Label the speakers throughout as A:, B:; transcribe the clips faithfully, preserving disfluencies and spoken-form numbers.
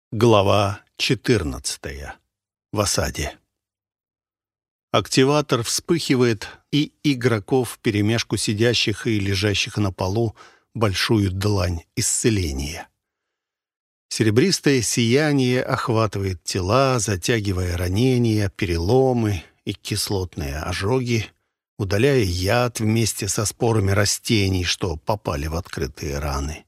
A: Глава четырнадцатая. В осаде. Активатор вспыхивает, и игроков вперемешку сидящих и лежащих на полу большую длань исцеления. Серебристое сияние охватывает тела, затягивая ранения, переломы и кислотные ожоги, удаляя яд вместе со спорами растений, что попали в открытые раны.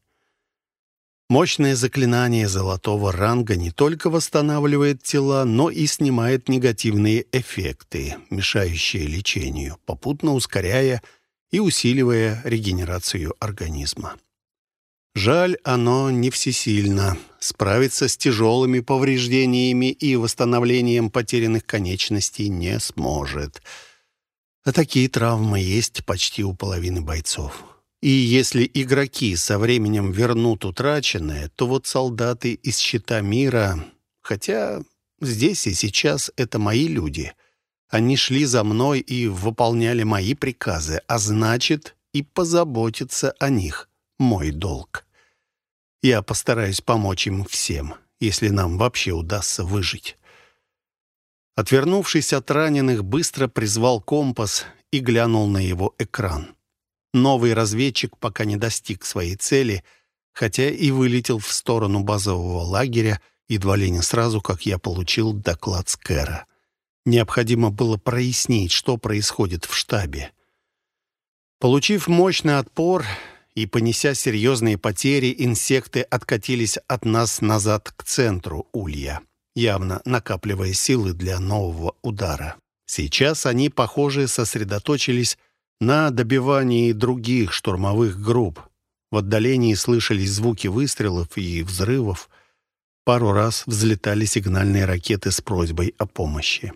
A: Мощное заклинание золотого ранга не только восстанавливает тела, но и снимает негативные эффекты, мешающие лечению, попутно ускоряя и усиливая регенерацию организма. Жаль, оно не всесильно. Справиться с тяжелыми повреждениями и восстановлением потерянных конечностей не сможет. А такие травмы есть почти у половины бойцов. И если игроки со временем вернут утраченное, то вот солдаты из щита мира... Хотя здесь и сейчас это мои люди. Они шли за мной и выполняли мои приказы, а значит, и позаботиться о них — мой долг. Я постараюсь помочь им всем, если нам вообще удастся выжить. Отвернувшись от раненых, быстро призвал компас и глянул на его экран. Новый разведчик пока не достиг своей цели, хотя и вылетел в сторону базового лагеря едва ли не сразу, как я получил доклад с Кэра. Необходимо было прояснить, что происходит в штабе. Получив мощный отпор и понеся серьезные потери, инсекты откатились от нас назад к центру улья, явно накапливая силы для нового удара. Сейчас они, похоже, сосредоточились на добивании других штурмовых групп. В отдалении слышались звуки выстрелов и взрывов. Пару раз взлетали сигнальные ракеты с просьбой о помощи.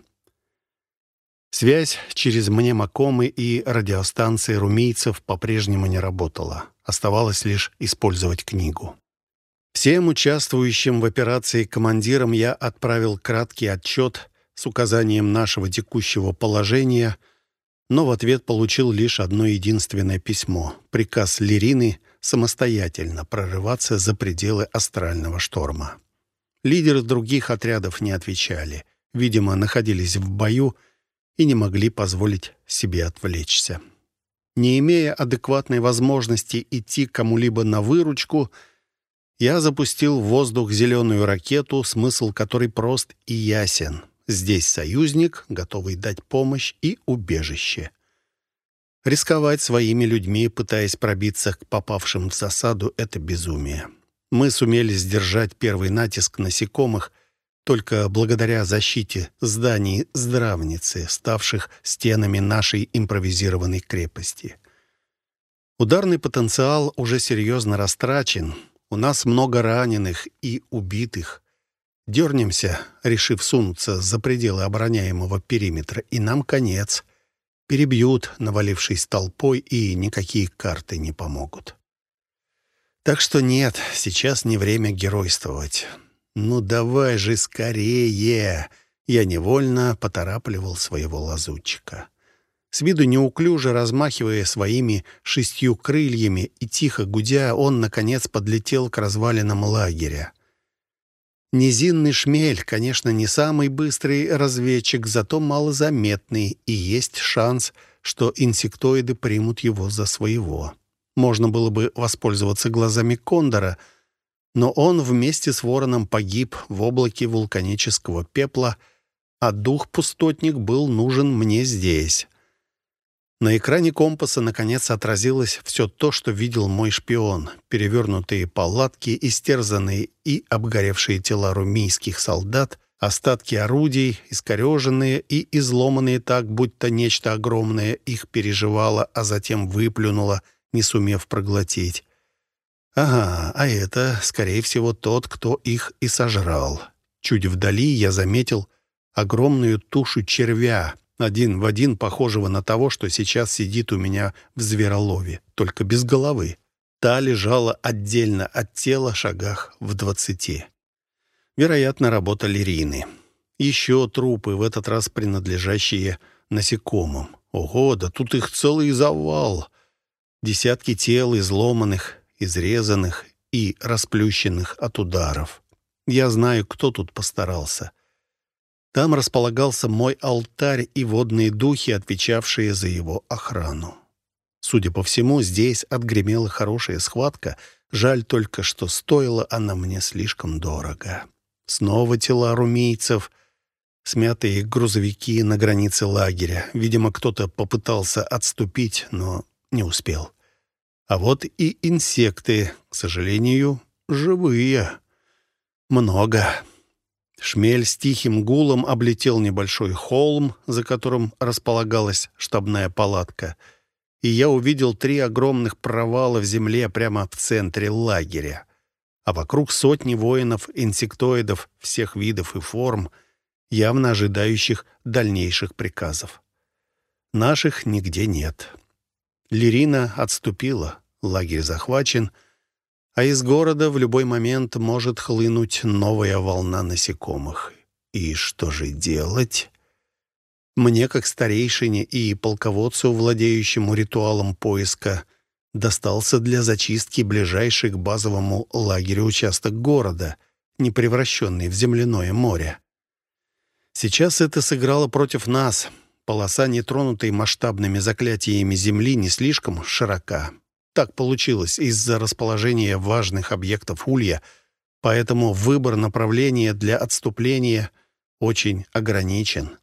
A: Связь через мнемокомы и радиостанции румийцев по-прежнему не работала. Оставалось лишь использовать книгу. Всем участвующим в операции командирам я отправил краткий отчет с указанием нашего текущего положения, но в ответ получил лишь одно единственное письмо — приказ Лерины самостоятельно прорываться за пределы астрального шторма. Лидеры других отрядов не отвечали, видимо, находились в бою и не могли позволить себе отвлечься. Не имея адекватной возможности идти кому-либо на выручку, я запустил в воздух зеленую ракету, смысл которой прост и ясен. Здесь союзник, готовый дать помощь и убежище. Рисковать своими людьми, пытаясь пробиться к попавшим в засаду, — это безумие. Мы сумели сдержать первый натиск насекомых только благодаря защите зданий здравницы, ставших стенами нашей импровизированной крепости. Ударный потенциал уже серьезно растрачен. У нас много раненых и убитых. Дернемся, решив сунуться за пределы обороняемого периметра, и нам конец. Перебьют, навалившись толпой, и никакие карты не помогут. Так что нет, сейчас не время геройствовать. Ну давай же скорее! Я невольно поторапливал своего лазутчика. С виду неуклюже размахивая своими шестью крыльями и тихо гудя, он, наконец, подлетел к развалинам лагеря. Низинный шмель, конечно, не самый быстрый разведчик, зато малозаметный, и есть шанс, что инсектоиды примут его за своего. Можно было бы воспользоваться глазами кондора, но он вместе с вороном погиб в облаке вулканического пепла, а дух-пустотник был нужен мне здесь. На экране компаса, наконец, отразилось все то, что видел мой шпион. Перевернутые палатки, истерзанные и обгоревшие тела румийских солдат, остатки орудий, искореженные и изломанные так, будто нечто огромное их переживало, а затем выплюнуло, не сумев проглотить. Ага, а это, скорее всего, тот, кто их и сожрал. Чуть вдали я заметил огромную тушу червя, один в один похожего на того, что сейчас сидит у меня в зверолове, только без головы. Та лежала отдельно от тела, шагах в двадцати. Вероятно, работа Лерины. Еще трупы, в этот раз принадлежащие насекомым. Ого, да тут их целый завал. Десятки тел, изломанных, изрезанных и расплющенных от ударов. Я знаю, кто тут постарался. Там располагался мой алтарь и водные духи, отвечавшие за его охрану. Судя по всему, здесь отгремела хорошая схватка. Жаль только, что стоила она мне слишком дорого. Снова тела румийцев, смятые грузовики на границе лагеря. Видимо, кто-то попытался отступить, но не успел. А вот и инсекты, к сожалению, живые. Много. Шмель с тихим гулом облетел небольшой холм, за которым располагалась штабная палатка, и я увидел три огромных провала в земле прямо в центре лагеря, а вокруг сотни воинов-инсектоидов всех видов и форм, явно ожидающих дальнейших приказов. Наших нигде нет. Лерина отступила, лагерь захвачен, а из города в любой момент может хлынуть новая волна насекомых. И что же делать? Мне, как старейшине и полководцу, владеющему ритуалом поиска, достался для зачистки ближайший к базовому лагерю участок города, не превращенный в земляное море. Сейчас это сыграло против нас. Полоса, нетронутой масштабными заклятиями земли, не слишком широка. Так получилось из-за расположения важных объектов Улья, поэтому выбор направления для отступления очень ограничен.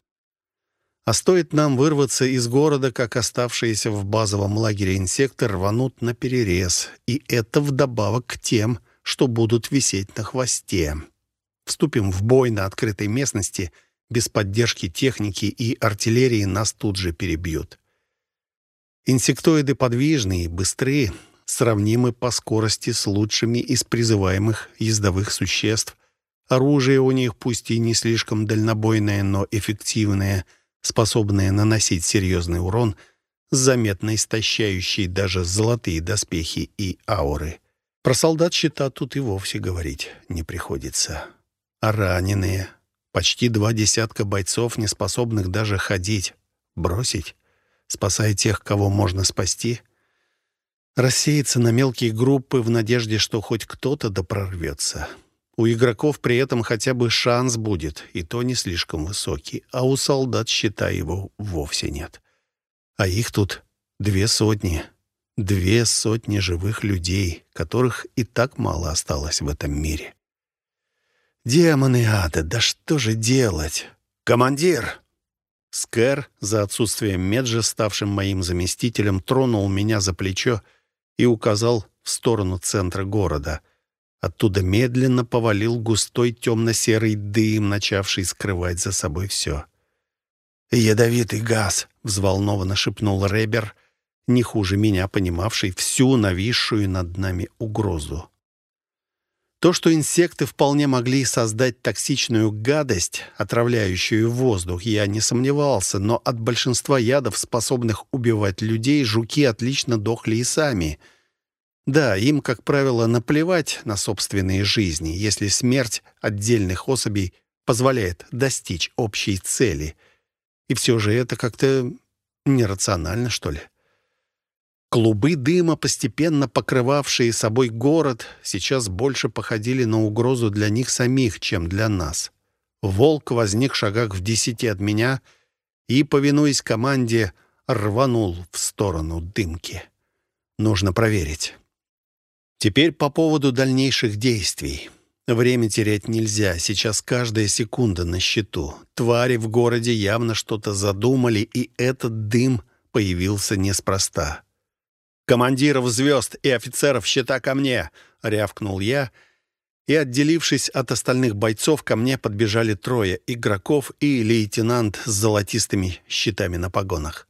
A: А стоит нам вырваться из города, как оставшиеся в базовом лагере инсекты рванут на перерез, и это вдобавок к тем, что будут висеть на хвосте. Вступим в бой на открытой местности, без поддержки техники и артиллерии нас тут же перебьют. Инсектоиды подвижные, быстрые, сравнимы по скорости с лучшими из призываемых ездовых существ. Оружие у них пусть и не слишком дальнобойное, но эффективное, способное наносить серьезный урон, заметно истощающий даже золотые доспехи и ауры. Про солдат щита тут и вовсе говорить не приходится. А раненые? Почти два десятка бойцов, не способных даже ходить. Бросить? Спасая тех, кого можно спасти? Рассеяться на мелкие группы в надежде, что хоть кто-то да прорвется. У игроков при этом хотя бы шанс будет, и то не слишком высокий, а у солдат, считай, его вовсе нет. А их тут две сотни. Две сотни живых людей, которых и так мало осталось в этом мире. Демоны ада, да что же делать? Командир! Скэр, за отсутствием Меджа, ставшим моим заместителем, тронул меня за плечо и указал в сторону центра города. Оттуда медленно повалил густой темно-серый дым, начавший скрывать за собой все. «Ядовитый газ!» — взволнованно шепнул Ребер, не хуже меня понимавший всю нависшую над нами угрозу. То, что инсекты вполне могли создать токсичную гадость, отравляющую воздух, я не сомневался, но от большинства ядов, способных убивать людей, жуки отлично дохли и сами. Да, им, как правило, наплевать на собственные жизни, если смерть отдельных особей позволяет достичь общей цели. И все же это как-то нерационально, что ли? Клубы дыма, постепенно покрывавшие собой город, сейчас больше походили на угрозу для них самих, чем для нас. Волк возник в шагах в десяти от меня и, повинуясь команде, рванул в сторону дымки. Нужно проверить. Теперь по поводу дальнейших действий. Время терять нельзя, сейчас каждая секунда на счету. Твари в городе явно что-то задумали, и этот дым появился неспроста. «Командиров звезд и офицеров щита ко мне!» — рявкнул я, и, отделившись от остальных бойцов, ко мне подбежали трое игроков и лейтенант с золотистыми щитами на погонах.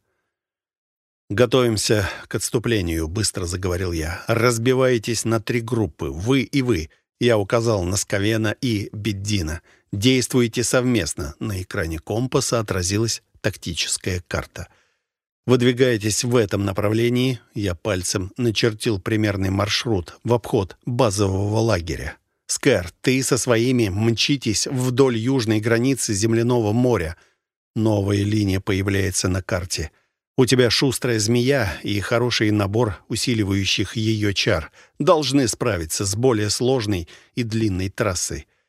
A: «Готовимся к отступлению», — быстро заговорил я. «Разбивайтесь на три группы, вы и вы». Я указал на Скавена и Беддина. «Действуйте совместно». На экране компаса отразилась тактическая карта. «Выдвигаетесь в этом направлении». Я пальцем начертил примерный маршрут в обход базового лагеря. «Скэр, ты со своими мчитесь вдоль южной границы Земляного моря». Новая линия появляется на карте. У тебя шустрая змея и хороший набор усиливающих ее чар. Должны справиться с более сложной и длинной трассой.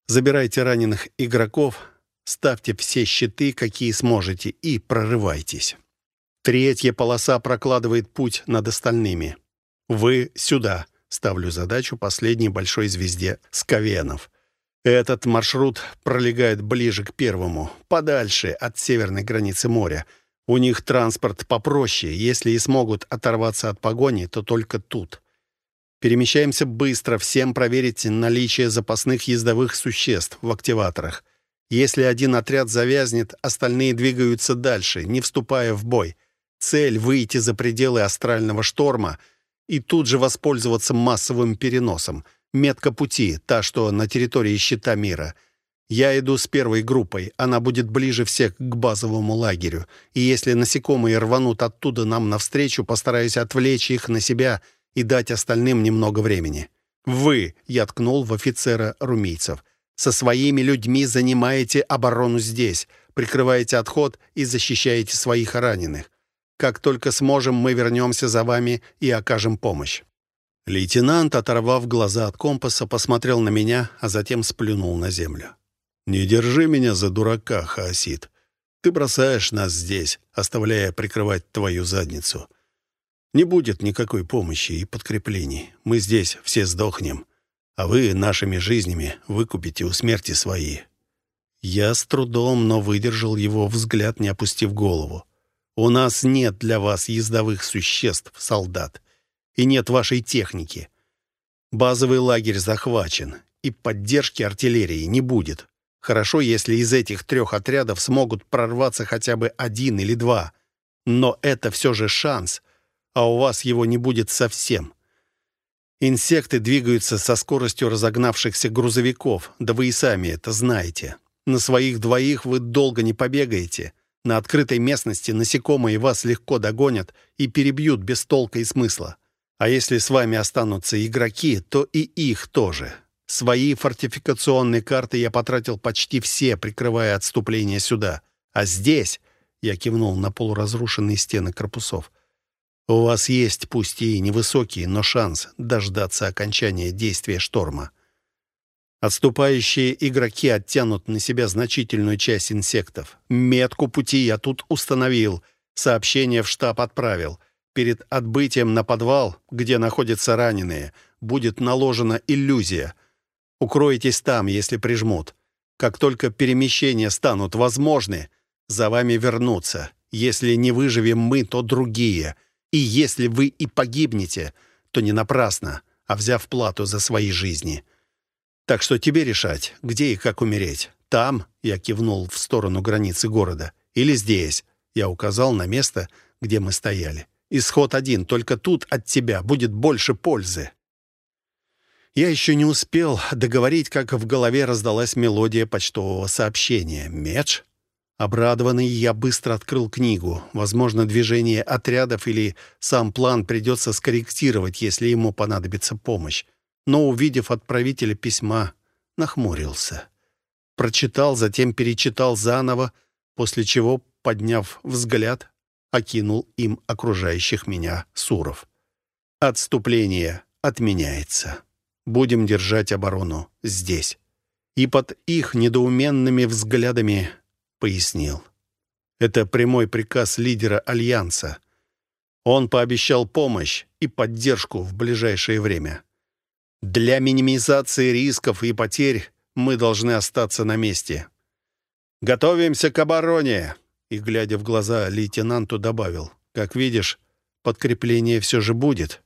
A: Забирайте раненых игроков, ставьте все щиты, какие сможете, и прорывайтесь. Третья полоса прокладывает путь над остальными. Вы сюда. Ставлю задачу последней большой звезде Скавенов. Этот маршрут пролегает ближе к первому, подальше от северной границы моря. У них транспорт попроще. Если и смогут оторваться от погони, то только тут. Перемещаемся быстро, всем проверить наличие запасных ездовых существ в активаторах. Если один отряд завязнет, остальные двигаются дальше, не вступая в бой. Цель — выйти за пределы астрального шторма и тут же воспользоваться массовым переносом. Метка пути, та, что на территории щита мира. Я иду с первой группой, она будет ближе всех к базовому лагерю. И если насекомые рванут оттуда нам навстречу, постараюсь отвлечь их на себя и дать остальным немного времени. Вы, я ткнул в офицера румийцев, со своими людьми занимаете оборону здесь, прикрываете отход и защищаете своих раненых. Как только сможем, мы вернемся за вами и окажем помощь». Лейтенант, оторвав глаза от компаса, посмотрел на меня, а затем сплюнул на землю. «Не держи меня за дурака, Хаосид. Ты бросаешь нас здесь, оставляя прикрывать твою задницу. Не будет никакой помощи и подкреплений. Мы здесь все сдохнем, а вы нашими жизнями выкупите у смерти свои». Я с трудом, но выдержал его взгляд, не опустив голову. «У нас нет для вас ездовых существ, солдат. И нет вашей техники. Базовый лагерь захвачен, и поддержки артиллерии не будет. Хорошо, если из этих трех отрядов смогут прорваться хотя бы один или два. Но это все же шанс, а у вас его не будет совсем. Инсекты двигаются со скоростью разогнавшихся грузовиков, да вы и сами это знаете. На своих двоих вы долго не побегаете. На открытой местности насекомые вас легко догонят и перебьют без толка и смысла. А если с вами останутся игроки, то и их тоже. Свои фортификационные карты я потратил почти все, прикрывая отступление сюда. А здесь, я кивнул на полуразрушенные стены корпусов, у вас есть, пусть и невысокий, но шанс дождаться окончания действия шторма. Отступающие игроки оттянут на себя значительную часть инсектов. Метку пути я тут установил, сообщение в штаб отправил. Перед отбытием на подвал, где находятся раненые, будет наложена иллюзия. Укройтесь там, если прижмут. Как только перемещения станут возможны, за вами вернутся. Если не выживем мы, то другие. И если вы и погибнете, то не напрасно, а взяв плату за свои жизни. Так что тебе решать, где и как умереть. Там, я кивнул в сторону границы города, или здесь, я указал на место, где мы стояли. Исход один, только тут от тебя будет больше пользы». Я еще не успел договорить, как в голове раздалась мелодия почтового сообщения. «Медж?» Обрадованный, я быстро открыл книгу. Возможно, движение отрядов или сам план придется скорректировать, если ему понадобится помощь. Но, увидев отправителя письма, нахмурился. Прочитал, затем перечитал заново, после чего, подняв взгляд, окинул им окружающих меня суров. «Отступление отменяется. Будем держать оборону здесь». И под их недоуменными взглядами пояснил. Это прямой приказ лидера Альянса. Он пообещал помощь и поддержку в ближайшее время. Для минимизации рисков и потерь мы должны остаться на месте. «Готовимся к обороне!» И, глядя в глаза лейтенанту, добавил. «Как видишь, подкрепление все же будет».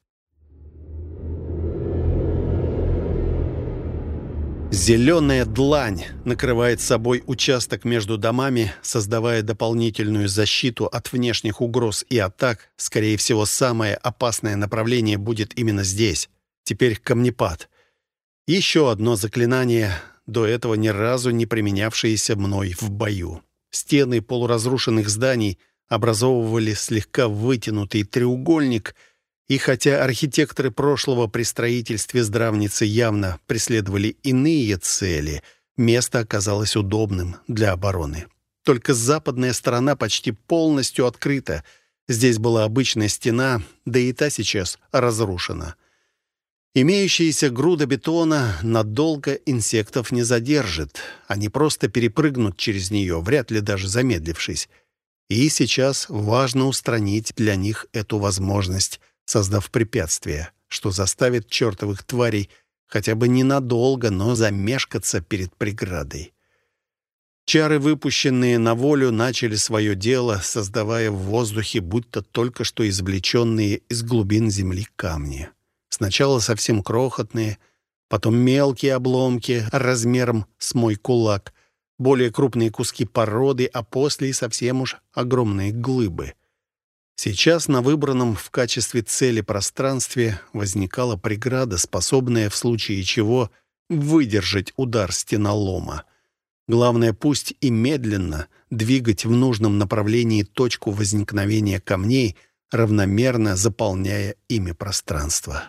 A: Зеленая длань накрывает собой участок между домами, создавая дополнительную защиту от внешних угроз и атак. Скорее всего, самое опасное направление будет именно здесь. Теперь камнепад. Еще одно заклинание, до этого ни разу не применявшееся мной в бою. Стены полуразрушенных зданий образовывали слегка вытянутый треугольник, и хотя архитекторы прошлого при строительстве здравницы явно преследовали иные цели, место оказалось удобным для обороны. Только западная сторона почти полностью открыта. Здесь была обычная стена, да и та сейчас разрушена. Имеющаяся груда бетона надолго инсектов не задержит. Они просто перепрыгнут через нее, вряд ли даже замедлившись. И сейчас важно устранить для них эту возможность, создав препятствие, что заставит чертовых тварей хотя бы ненадолго, но замешкаться перед преградой. Чары, выпущенные на волю, начали свое дело, создавая в воздухе будто только что извлеченные из глубин земли камни. Сначала совсем крохотные, потом мелкие обломки размером с мой кулак, более крупные куски породы, а после и совсем уж огромные глыбы. Сейчас на выбранном в качестве цели пространстве возникала преграда, способная в случае чего выдержать удар стенолома. Главное, пусть и медленно, двигать в нужном направлении точку возникновения камней, равномерно заполняя ими пространство.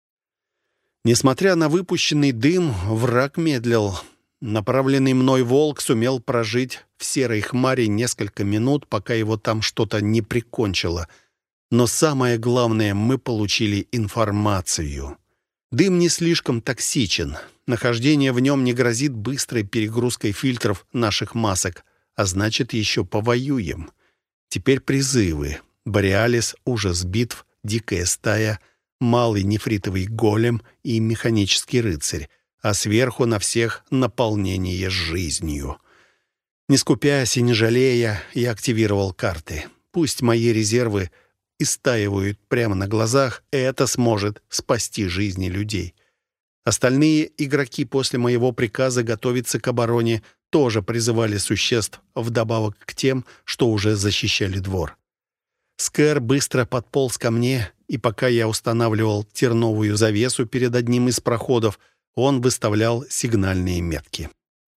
A: Несмотря на выпущенный дым, враг медлил. Направленный мной волк сумел прожить в серой хмари несколько минут, пока его там что-то не прикончило. Но самое главное, мы получили информацию. Дым не слишком токсичен. Нахождение в нем не грозит быстрой перегрузкой фильтров наших масок, а значит, еще повоюем. Теперь призывы. Бореалис, ужас битв, дикая стая, малый нефритовый голем и механический рыцарь, а сверху на всех наполнение жизнью. Не скупясь и не жалея, я активировал карты. Пусть мои резервы истаивают прямо на глазах, это сможет спасти жизни людей. Остальные игроки после моего приказа готовиться к обороне тоже призывали существ вдобавок к тем, что уже защищали двор. Скэр быстро подполз ко мне, и пока я устанавливал терновую завесу перед одним из проходов, он выставлял сигнальные метки.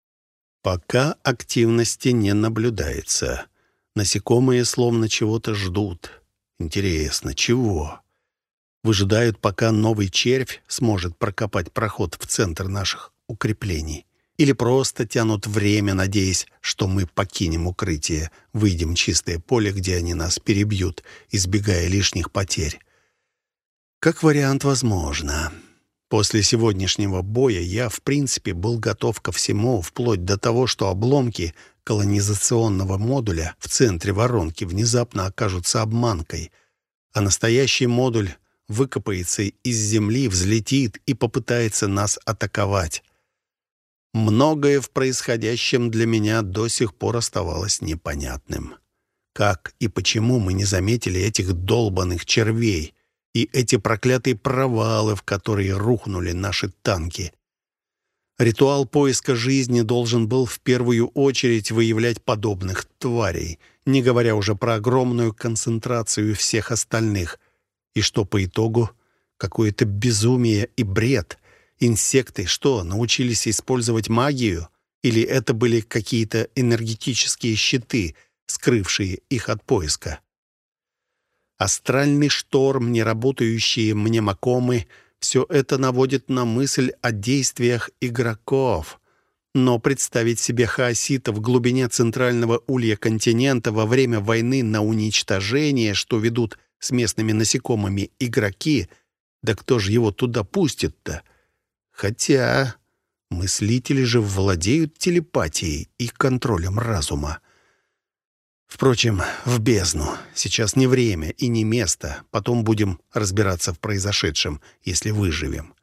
A: Пока активности не наблюдается. Насекомые словно чего-то ждут. Интересно, чего? Выжидают, пока новый червь сможет прокопать проход в центр наших укреплений. Или просто тянут время, надеясь, что мы покинем укрытие, выйдем в чистое поле, где они нас перебьют, избегая лишних потерь. Как вариант, возможно. После сегодняшнего боя я, в принципе, был готов ко всему, вплоть до того, что обломки колонизационного модуля в центре воронки внезапно окажутся обманкой, а настоящий модуль выкопается из земли, взлетит и попытается нас атаковать. Многое в происходящем для меня до сих пор оставалось непонятным. Как и почему мы не заметили этих долбаных червей и эти проклятые провалы, в которые рухнули наши танки? Ритуал поиска жизни должен был в первую очередь выявлять подобных тварей, не говоря уже про огромную концентрацию всех остальных. И что по итогу? Какое-то безумие и бред. Инсекты что, научились использовать магию? Или это были какие-то энергетические щиты, скрывшие их от поиска? Астральный шторм, неработающие мнемокомы — все это наводит на мысль о действиях игроков. Но представить себе хаосита в глубине центрального улья континента во время войны на уничтожение, что ведут с местными насекомыми игроки, да кто же его туда пустит-то? Хотя мыслители же владеют телепатией и контролем разума. Впрочем, в бездну. Сейчас не время и не место. Потом будем разбираться в произошедшем, если выживем.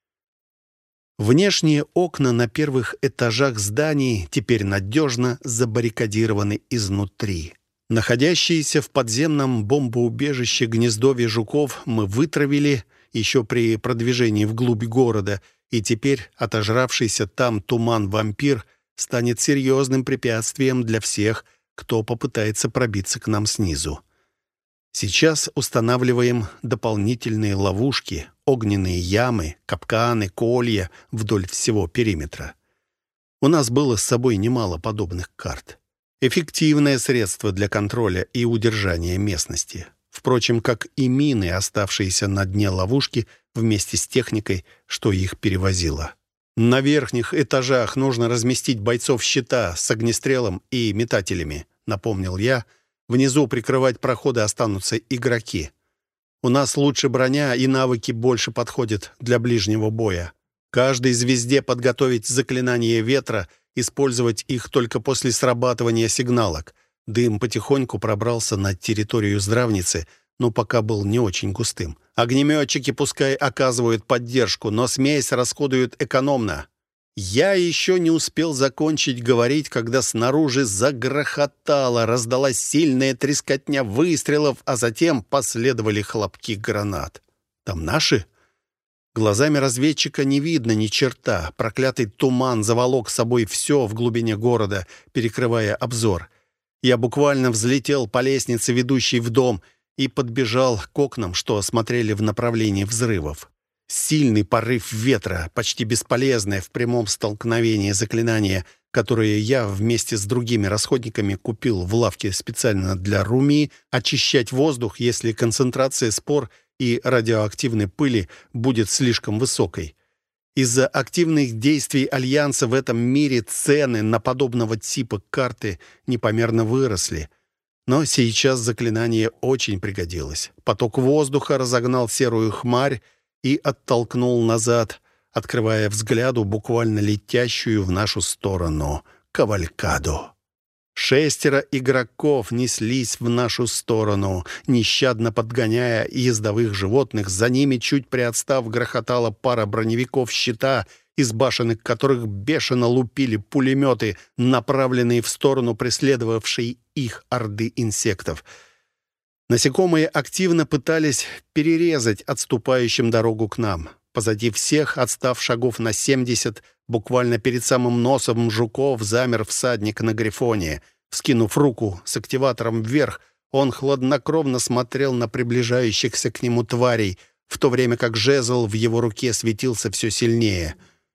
A: Внешние окна на первых этажах зданий теперь надежно забаррикадированы изнутри. Находящиеся в подземном бомбоубежище гнездовье жуков мы вытравили еще при продвижении вглубь города, и теперь отожравшийся там туман-вампир станет серьезным препятствием для всех, кто попытается пробиться к нам снизу. Сейчас устанавливаем дополнительные ловушки, огненные ямы, капканы, колья вдоль всего периметра. У нас было с собой немало подобных карт. Эффективное средство для контроля и удержания местности. Впрочем, как и мины, оставшиеся на дне ловушки вместе с техникой, что их перевозило. На верхних этажах нужно разместить бойцов щита с огнестрелом и метателями, напомнил я. Внизу прикрывать проходы останутся игроки. У нас лучше броня и навыки больше подходят для ближнего боя. Каждой звезде подготовить заклинание ветра, использовать их только после срабатывания сигналок. Дым потихоньку пробрался на территорию здравницы, но пока был не очень густым. Огнеметчики пускай оказывают поддержку, но смесь расходуют экономно. Я еще не успел закончить говорить, когда снаружи загрохотало, раздалась сильная трескотня выстрелов, а затем последовали хлопки гранат. Там наши? Глазами разведчика не видно ни черта. Проклятый туман заволок собой все в глубине города, перекрывая обзор. Я буквально взлетел по лестнице, ведущей в дом, и подбежал к окнам, что смотрели в направлении взрывов. Сильный порыв ветра, почти бесполезное в прямом столкновении заклинание, которое я вместе с другими расходниками купил в лавке специально для Руми, очищать воздух, если концентрация спор и радиоактивной пыли будет слишком высокой. Из-за активных действий Альянса в этом мире цены на подобного типа карты непомерно выросли. Но сейчас заклинание очень пригодилось. Поток воздуха разогнал серую хмарь и оттолкнул назад, открывая взгляду буквально летящую в нашу сторону кавалькаду. Шестеро игроков неслись в нашу сторону, нещадно подгоняя ездовых животных. За ними, чуть приотстав, грохотала пара броневиков щита, из башенок которых бешено лупили пулеметы, направленные в сторону преследовавшей их орды инсектов. Насекомые активно пытались перерезать отступающим дорогу к нам. Позади всех, отстав шагов на семьдесят, буквально перед самым носом жуков, замер всадник на грифоне. Вскинув руку с активатором вверх, он хладнокровно смотрел на приближающихся к нему тварей, в то время как жезл в его руке светился все сильнее.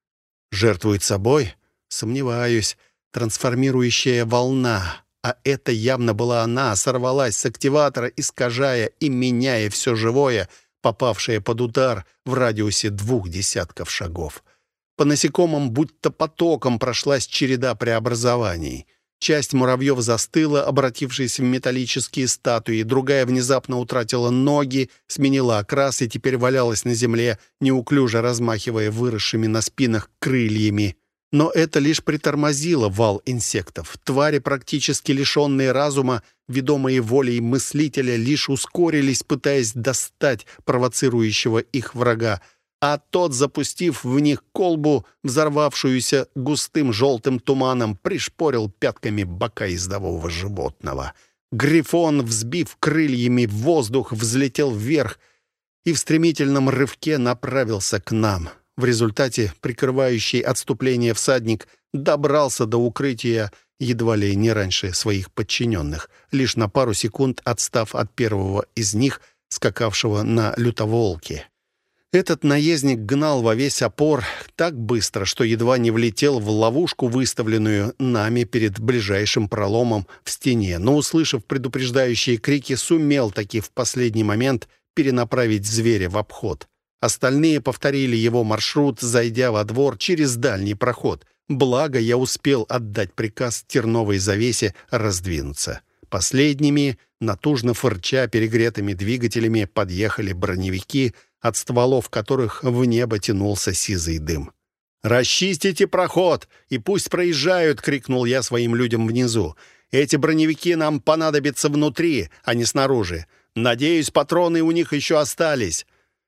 A: Жертвует собой? Сомневаюсь. Трансформирующая волна. А это явно была она, сорвалась с активатора, искажая и меняя все живое, попавшее под удар в радиусе двух десятков шагов. По насекомым будто потоком прошлась череда преобразований. Часть муравьев застыла, обратившись в металлические статуи, другая внезапно утратила ноги, сменила окрас и теперь валялась на земле, неуклюже размахивая выросшими на спинах крыльями. Но это лишь притормозило вал инсектов. Твари, практически лишенные разума, ведомые волей мыслителя, лишь ускорились, пытаясь достать провоцирующего их врага, а тот, запустив в них колбу, взорвавшуюся густым желтым туманом, пришпорил пятками бока ездового животного. Грифон, взбив крыльями в воздух, взлетел вверх и в стремительном рывке направился к нам. В результате прикрывающий отступление всадник добрался до укрытия едва ли не раньше своих подчиненных, лишь на пару секунд отстав от первого из них, скакавшего на лютоволке. Этот наездник гнал во весь опор так быстро, что едва не влетел в ловушку, выставленную нами перед ближайшим проломом в стене, но, услышав предупреждающие крики, сумел таки в последний момент перенаправить зверя в обход. Остальные повторили его маршрут, зайдя во двор через дальний проход. Благо, я успел отдать приказ терновой завесе раздвинуться. Последними, натужно фырча перегретыми двигателями, подъехали броневики, от стволов которых в небо тянулся сизый дым. «Расчистите проход, и пусть проезжают!» — крикнул я своим людям внизу. «Эти броневики нам понадобятся внутри, а не снаружи. Надеюсь, патроны у них еще остались».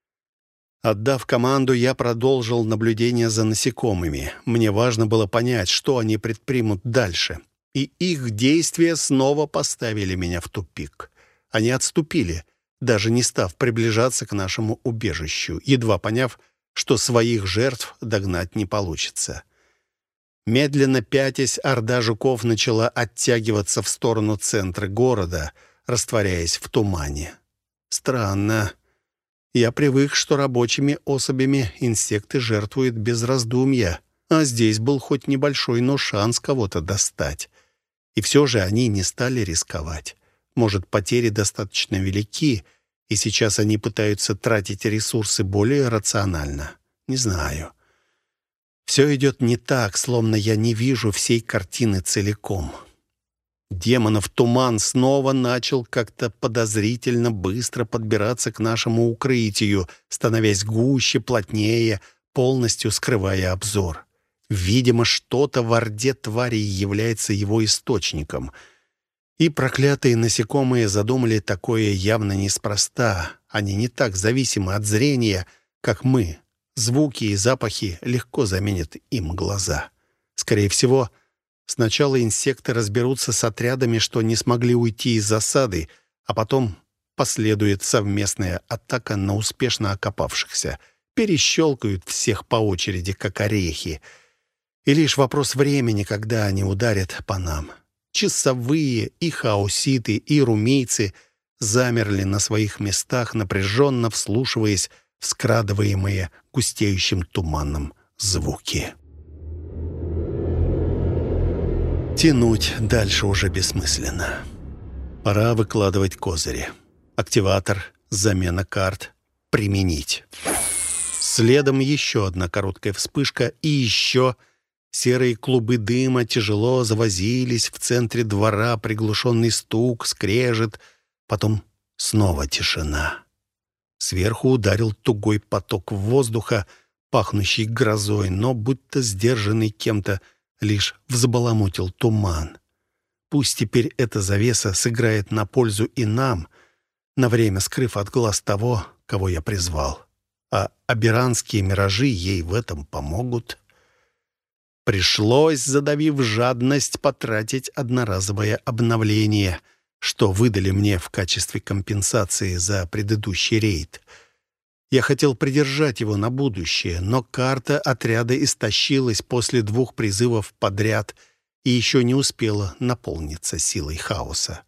A: Отдав команду, я продолжил наблюдение за насекомыми. Мне важно было понять, что они предпримут дальше. И их действия снова поставили меня в тупик. Они отступили, даже не став приближаться к нашему убежищу, едва поняв, что своих жертв догнать не получится. Медленно пятясь, орда жуков начала оттягиваться в сторону центра города, растворяясь в тумане. Странно. Я привык, что рабочими особями инсекты жертвуют без раздумья, а здесь был хоть небольшой, но шанс кого-то достать. И все же они не стали рисковать. Может, потери достаточно велики, и сейчас они пытаются тратить ресурсы более рационально. Не знаю. Все идет не так, словно я не вижу всей картины целиком. Демонов туман снова начал как-то подозрительно быстро подбираться к нашему укрытию, становясь гуще, плотнее, полностью скрывая обзор. Видимо, что-то в орде тварей является его источником. И проклятые насекомые задумали такое явно неспроста. Они не так зависимы от зрения, как мы. Звуки и запахи легко заменят им глаза. Скорее всего, сначала инсекты разберутся с отрядами, что не смогли уйти из засады, а потом последует совместная атака на успешно окопавшихся. Перещелкают всех по очереди, как орехи. И лишь вопрос времени, когда они ударят по нам. Часовые, и хаоситы, и румейцы замерли на своих местах, напряженно вслушиваясь в скрадываемые густеющим туманом звуки. Тянуть дальше уже бессмысленно. Пора выкладывать козыри. Активатор, замена карт, применить. Следом еще одна короткая вспышка и еще... Серые клубы дыма тяжело завозились в центре двора, приглушенный стук, скрежет. Потом снова тишина. Сверху ударил тугой поток воздуха, пахнущий грозой, но будто сдержанный кем-то, лишь взбаламутил туман. Пусть теперь эта завеса сыграет на пользу и нам, на время скрыв от глаз того, кого я призвал. А аберанские миражи ей в этом помогут. Пришлось, задавив жадность, потратить одноразовое обновление, что выдали мне в качестве компенсации за предыдущий рейд. Я хотел придержать его на будущее, но карта отряда истощилась после двух призывов подряд и еще не успела наполниться силой хаоса.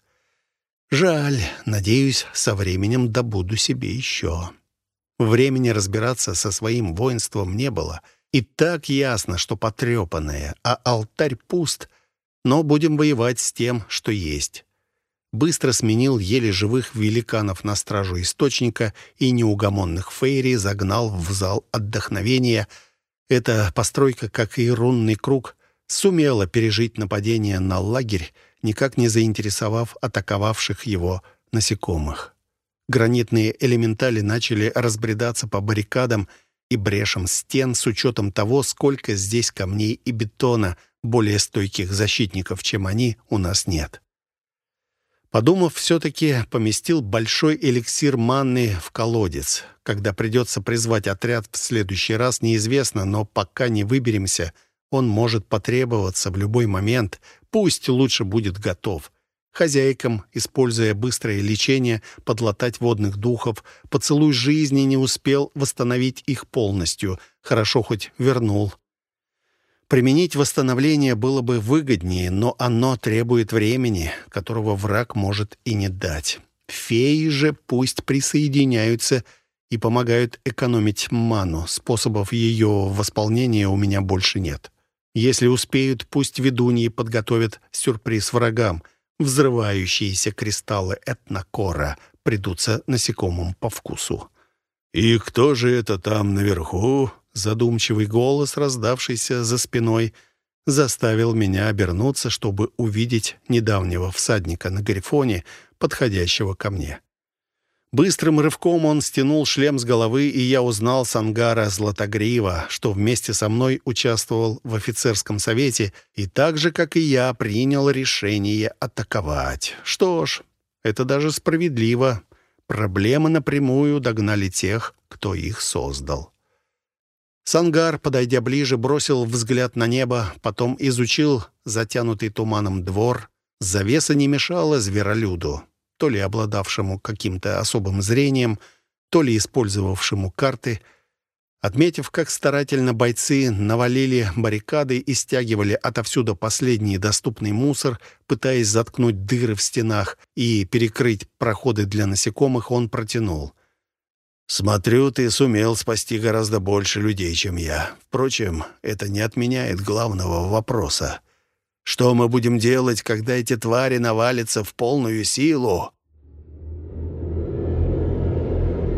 A: Жаль, надеюсь, со временем добуду себе еще. Времени разбираться со своим воинством не было — и так ясно, что потрепанное, а алтарь пуст, но будем воевать с тем, что есть. Быстро сменил еле живых великанов на стражу источника и неугомонных фейри загнал в зал отдохновения. Эта постройка, как и рунный круг, сумела пережить нападение на лагерь, никак не заинтересовав атаковавших его насекомых. Гранитные элементали начали разбредаться по баррикадам и брешам стен с учетом того, сколько здесь камней и бетона, более стойких защитников, чем они, у нас нет. Подумав, все-таки поместил большой эликсир манны в колодец. Когда придется призвать отряд в следующий раз, неизвестно, но пока не выберемся, он может потребоваться в любой момент, пусть лучше будет готов. Хозяйкам, используя быстрое лечение, подлатать водных духов. Поцелуй жизни не успел восстановить их полностью. Хорошо хоть вернул. Применить восстановление было бы выгоднее, но оно требует времени, которого враг может и не дать. Феи же пусть присоединяются и помогают экономить ману. Способов ее восполнения у меня больше нет. Если успеют, пусть ведуньи подготовят сюрприз врагам. Взрывающиеся кристаллы этнокора придутся насекомым по вкусу. «И кто же это там наверху?» Задумчивый голос, раздавшийся за спиной, заставил меня обернуться, чтобы увидеть недавнего всадника на грифоне, подходящего ко мне. Быстрым рывком он стянул шлем с головы, и я узнал Сангара Златогрива, что вместе со мной участвовал в офицерском совете и так же, как и я, принял решение атаковать. Что ж, это даже справедливо. Проблемы напрямую догнали тех, кто их создал. Сангар, подойдя ближе, бросил взгляд на небо, потом изучил затянутый туманом двор. Завеса не мешала зверолюду, то ли обладавшему каким-то особым зрением, то ли использовавшему карты. Отметив, как старательно бойцы навалили баррикады и стягивали отовсюду последний доступный мусор, пытаясь заткнуть дыры в стенах и перекрыть проходы для насекомых, он протянул: «Смотрю, ты сумел спасти гораздо больше людей, чем я. Впрочем, это не отменяет главного вопроса. Что мы будем делать, когда эти твари навалятся в полную силу?»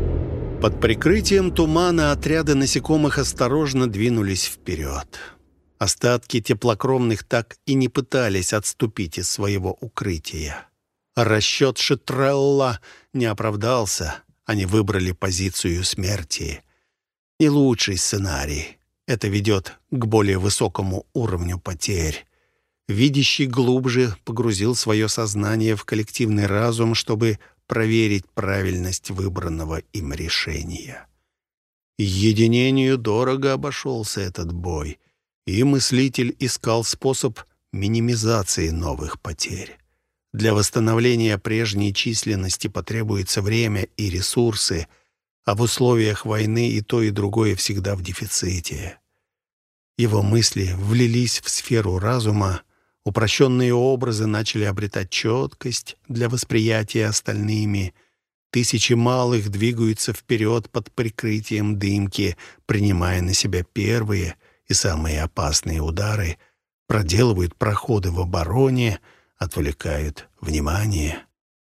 A: Под прикрытием тумана отряды насекомых осторожно двинулись вперед. Остатки теплокровных так и не пытались отступить из своего укрытия. Расчет Шитрелла не оправдался. Они выбрали позицию смерти. Не лучший сценарий. Это ведет к более высокому уровню потерь. Видящий глубже погрузил свое сознание в коллективный разум, чтобы проверить правильность выбранного им решения. Единению дорого обошелся этот бой, и мыслитель искал способ минимизации новых потерь. Для восстановления прежней численности потребуется время и ресурсы, а в условиях войны и то, и другое всегда в дефиците. Его мысли влились в сферу разума, упрощенные образы начали обретать четкость для восприятия остальными. Тысячи малых двигаются вперед под прикрытием дымки, принимая на себя первые и самые опасные удары, проделывают проходы в обороне, отвлекают внимание.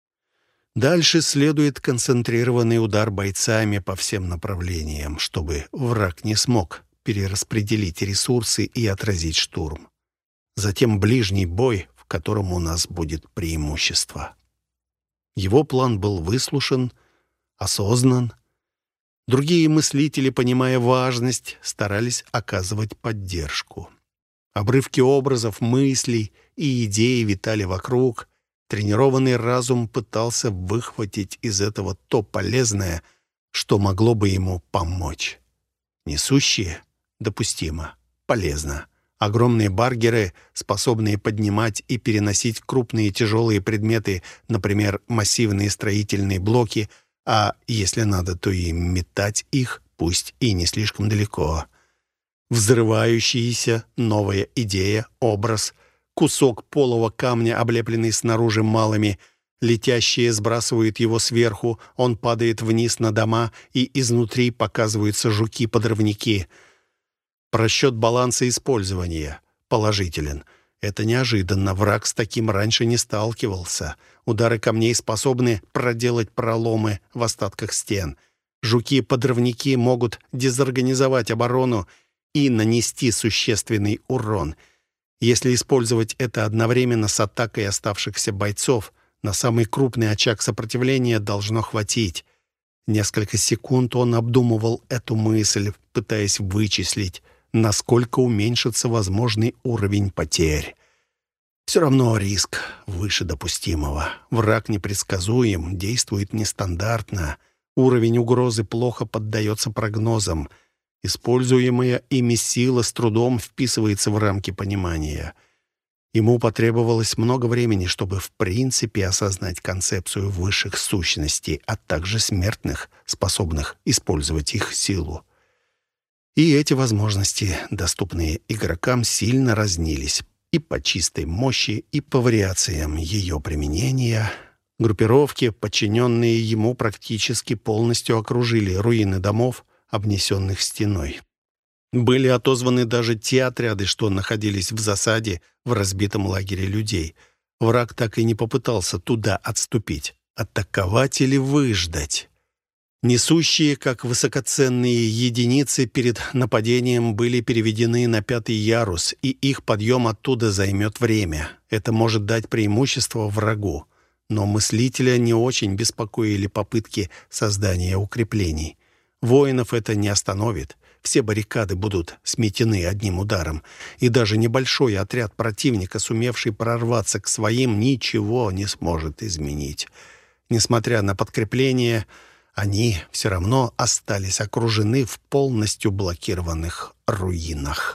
A: Дальше следует концентрированный удар бойцами по всем направлениям, чтобы враг не смог перераспределить ресурсы и отразить штурм. Затем ближний бой, в котором у нас будет преимущество. Его план был выслушан, осознан. Другие мыслители, понимая важность, старались оказывать поддержку. Обрывки образов, мыслей и идей витали вокруг. Тренированный разум пытался выхватить из этого то полезное, что могло бы ему помочь. Несущие — допустимо, полезно. Огромные баргеры, способные поднимать и переносить крупные тяжелые предметы, например, массивные строительные блоки, а если надо, то и метать их, пусть и не слишком далеко. Взрывающаяся новая идея, образ, кусок полого камня, облепленный снаружи малыми, летящие сбрасывают его сверху, он падает вниз на дома, и изнутри показываются жуки-подрывники. Просчет баланса использования положителен. Это неожиданно, враг с таким раньше не сталкивался. Удары камней способны проделать проломы в остатках стен. Жуки-подрывники могут дезорганизовать оборону и нанести существенный урон. Если использовать это одновременно с атакой оставшихся бойцов, на самый крупный очаг сопротивления должно хватить. Несколько секунд он обдумывал эту мысль, пытаясь вычислить, насколько уменьшится возможный уровень потерь. Все равно риск выше допустимого. Враг непредсказуем, действует нестандартно. Уровень угрозы плохо поддается прогнозам. Используемая ими сила с трудом вписывается в рамки понимания. Ему потребовалось много времени, чтобы в принципе осознать концепцию высших сущностей, а также смертных, способных использовать их силу. И эти возможности, доступные игрокам, сильно разнились и по чистой мощи, и по вариациям ее применения. Группировки, подчиненные ему, практически полностью окружили руины домов, обнесенных стеной. Были отозваны даже те отряды, что находились в засаде в разбитом лагере людей. Враг так и не попытался туда отступить. Атаковать или выждать? Несущие, как высокоценные единицы, перед нападением были переведены на пятый ярус, и их подъем оттуда займет время. Это может дать преимущество врагу. Но мыслителя не очень беспокоили попытки создания укреплений. Воинов это не остановит. Все баррикады будут сметены одним ударом. И даже небольшой отряд противника, сумевший прорваться к своим, ничего не сможет изменить. Несмотря на подкрепление, они все равно остались окружены в полностью блокированных руинах.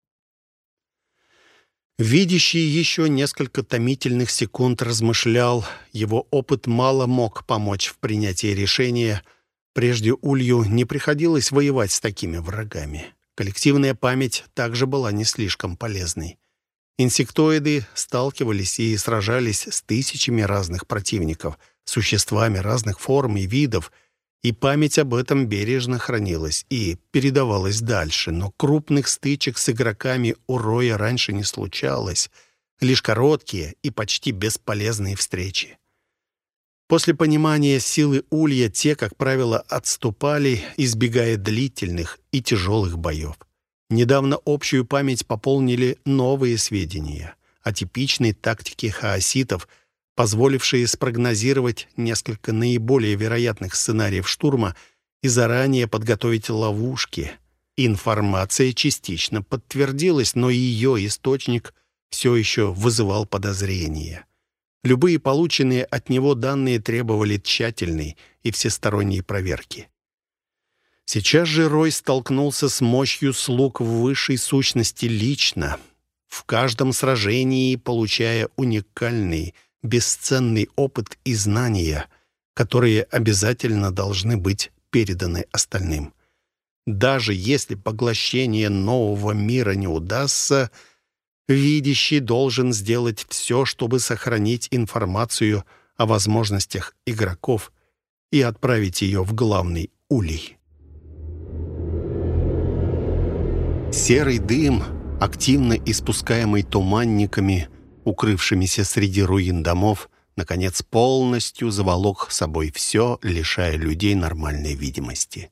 A: Видящий еще несколько томительных секунд размышлял. Его опыт мало мог помочь в принятии решения. Прежде Улью не приходилось воевать с такими врагами. Коллективная память также была не слишком полезной. Инсектоиды сталкивались и сражались с тысячами разных противников, существами разных форм и видов, и память об этом бережно хранилась и передавалась дальше. Но крупных стычек с игроками у Роя раньше не случалось, лишь короткие и почти бесполезные встречи. После понимания силы Улья те, как правило, отступали, избегая длительных и тяжелых боев. Недавно общую память пополнили новые сведения о типичной тактике хаоситов, позволившие спрогнозировать несколько наиболее вероятных сценариев штурма и заранее подготовить ловушки. Информация частично подтвердилась, но ее источник все еще вызывал подозрения. Любые полученные от него данные требовали тщательной и всесторонней проверки. Сейчас же Рой столкнулся с мощью слуг в высшей сущности лично, в каждом сражении получая уникальный, бесценный опыт и знания, которые обязательно должны быть переданы остальным. Даже если поглощение нового мира не удастся, видящий должен сделать все, чтобы сохранить информацию о возможностях игроков и отправить ее в главный улей. Серый дым, активно испускаемый туманниками, укрывшимися среди руин домов, наконец полностью заволок собой все, лишая людей нормальной видимости.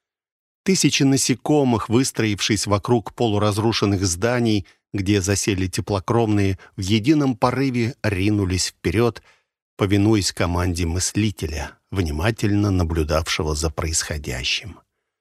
A: Тысячи насекомых, выстроившись вокруг полуразрушенных зданий, где засели теплокровные, в едином порыве ринулись вперед, повинуясь команде мыслителя, внимательно наблюдавшего за происходящим.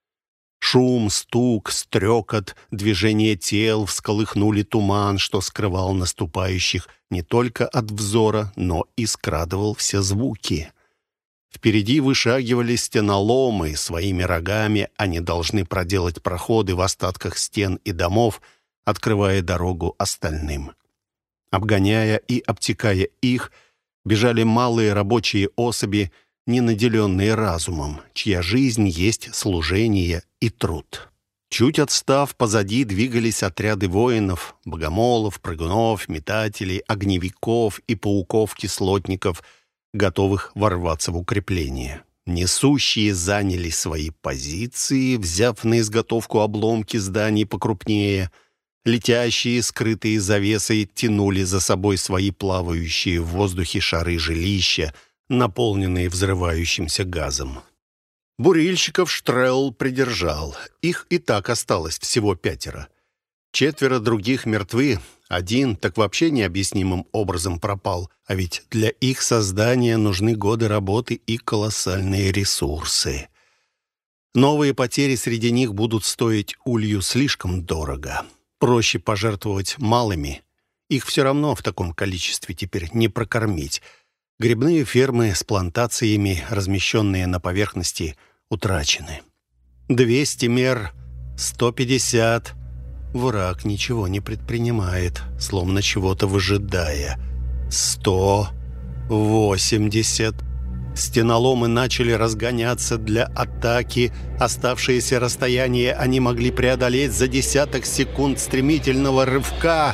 A: Шум, стук, стрекот, движение тел всколыхнули туман, что скрывал наступающих не только от взора, но и скрадывал все звуки. Впереди вышагивали стеноломы, своими рогами они должны проделать проходы в остатках стен и домов, открывая дорогу остальным. Обгоняя и обтекая их, бежали малые рабочие особи, не наделенные разумом, чья жизнь есть служение и труд. Чуть отстав, позади двигались отряды воинов, богомолов, прыгунов, метателей, огневиков и пауков-кислотников, готовых ворваться в укрепление. Несущие заняли свои позиции, взяв на изготовку обломки зданий покрупнее. Летящие, скрытые завесой, тянули за собой свои плавающие в воздухе шары жилища, наполненные взрывающимся газом. Бурильщиков Штрелл придержал. Их и так осталось всего пятеро. Четверо других мертвы. Один так вообще необъяснимым образом пропал. А ведь для их создания нужны годы работы и колоссальные ресурсы. Новые потери среди них будут стоить улью слишком дорого. Проще пожертвовать малыми. Их все равно в таком количестве теперь не прокормить. Грибные фермы с плантациями, размещенные на поверхности, утрачены. двести мер, сто пятьдесят. Враг ничего не предпринимает, словно чего-то выжидая. сто восемьдесят. Стеноломы начали разгоняться для атаки. Оставшееся расстояние они могли преодолеть за десяток секунд стремительного рывка.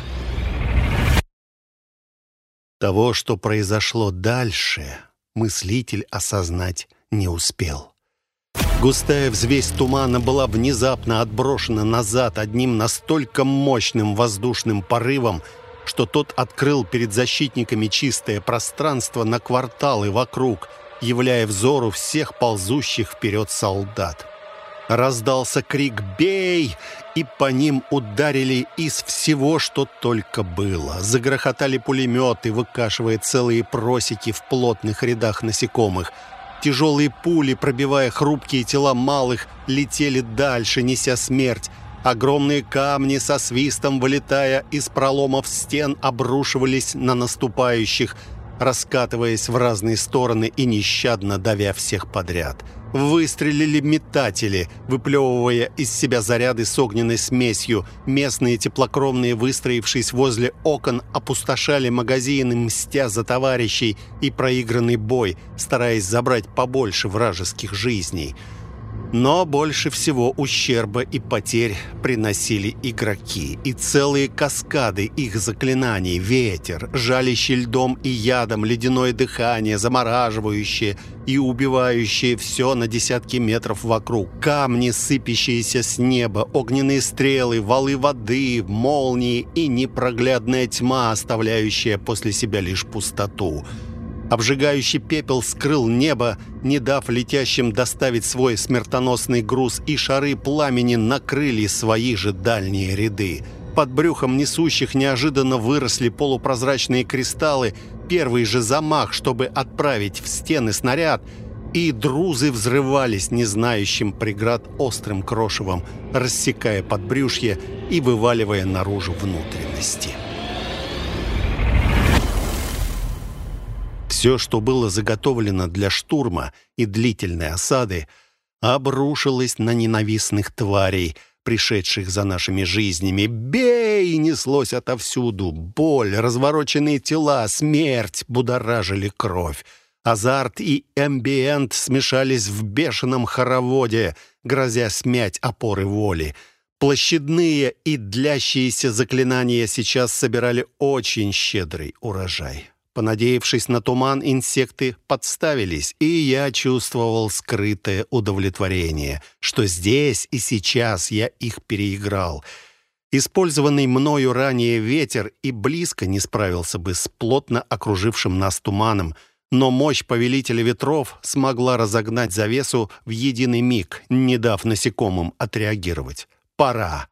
A: Того, что произошло дальше, мыслитель осознать не успел. Густая взвесь тумана была внезапно отброшена назад одним настолько мощным воздушным порывом, что тот открыл перед защитниками чистое пространство на кварталы вокруг, являя взору всех ползущих вперед солдат. Раздался крик «Бей!», и по ним ударили из всего, что только было. Загрохотали пулеметы, выкашивая целые просеки в плотных рядах насекомых. Тяжелые пули, пробивая хрупкие тела малых, летели дальше, неся смерть. Огромные камни со свистом, вылетая из проломов стен, обрушивались на наступающих, раскатываясь в разные стороны и нещадно давя всех подряд. Выстрелили метатели, выплевывая из себя заряды с огненной смесью. Местные теплокровные, выстроившись возле окон, опустошали магазины, мстя за товарищей и проигранный бой, стараясь забрать побольше вражеских жизней. Но больше всего ущерба и потерь приносили игроки, и целые каскады их заклинаний: ветер, жалящий льдом и ядом, ледяное дыхание, замораживающее и убивающее все на десятки метров вокруг, камни, сыпящиеся с неба, огненные стрелы, валы воды, молнии и непроглядная тьма, оставляющая после себя лишь пустоту. Обжигающий пепел скрыл небо, не дав летящим доставить свой смертоносный груз, и шары пламени накрыли свои же дальние ряды. Под брюхом несущих неожиданно выросли полупрозрачные кристаллы. Первый же замах, чтобы отправить в стены снаряд, и друзы взрывались не знающим преград острым крошевом, рассекая подбрюшье и вываливая наружу внутренности. Все, что было заготовлено для штурма и длительной осады, обрушилось на ненавистных тварей, пришедших за нашими жизнями. «Бей!» неслось отовсюду. Боль, развороченные тела, смерть будоражили кровь. Азарт и эмбиент смешались в бешеном хороводе, грозя смять опоры воли. Площадные и длящиеся заклинания сейчас собирали очень щедрый урожай. Понадеявшись на туман, инсекты подставились, и я чувствовал скрытое удовлетворение, что здесь и сейчас я их переиграл. Использованный мною ранее ветер и близко не справился бы с плотно окружившим нас туманом, но мощь повелителя ветров смогла разогнать завесу в единый миг, не дав насекомым отреагировать. Пора.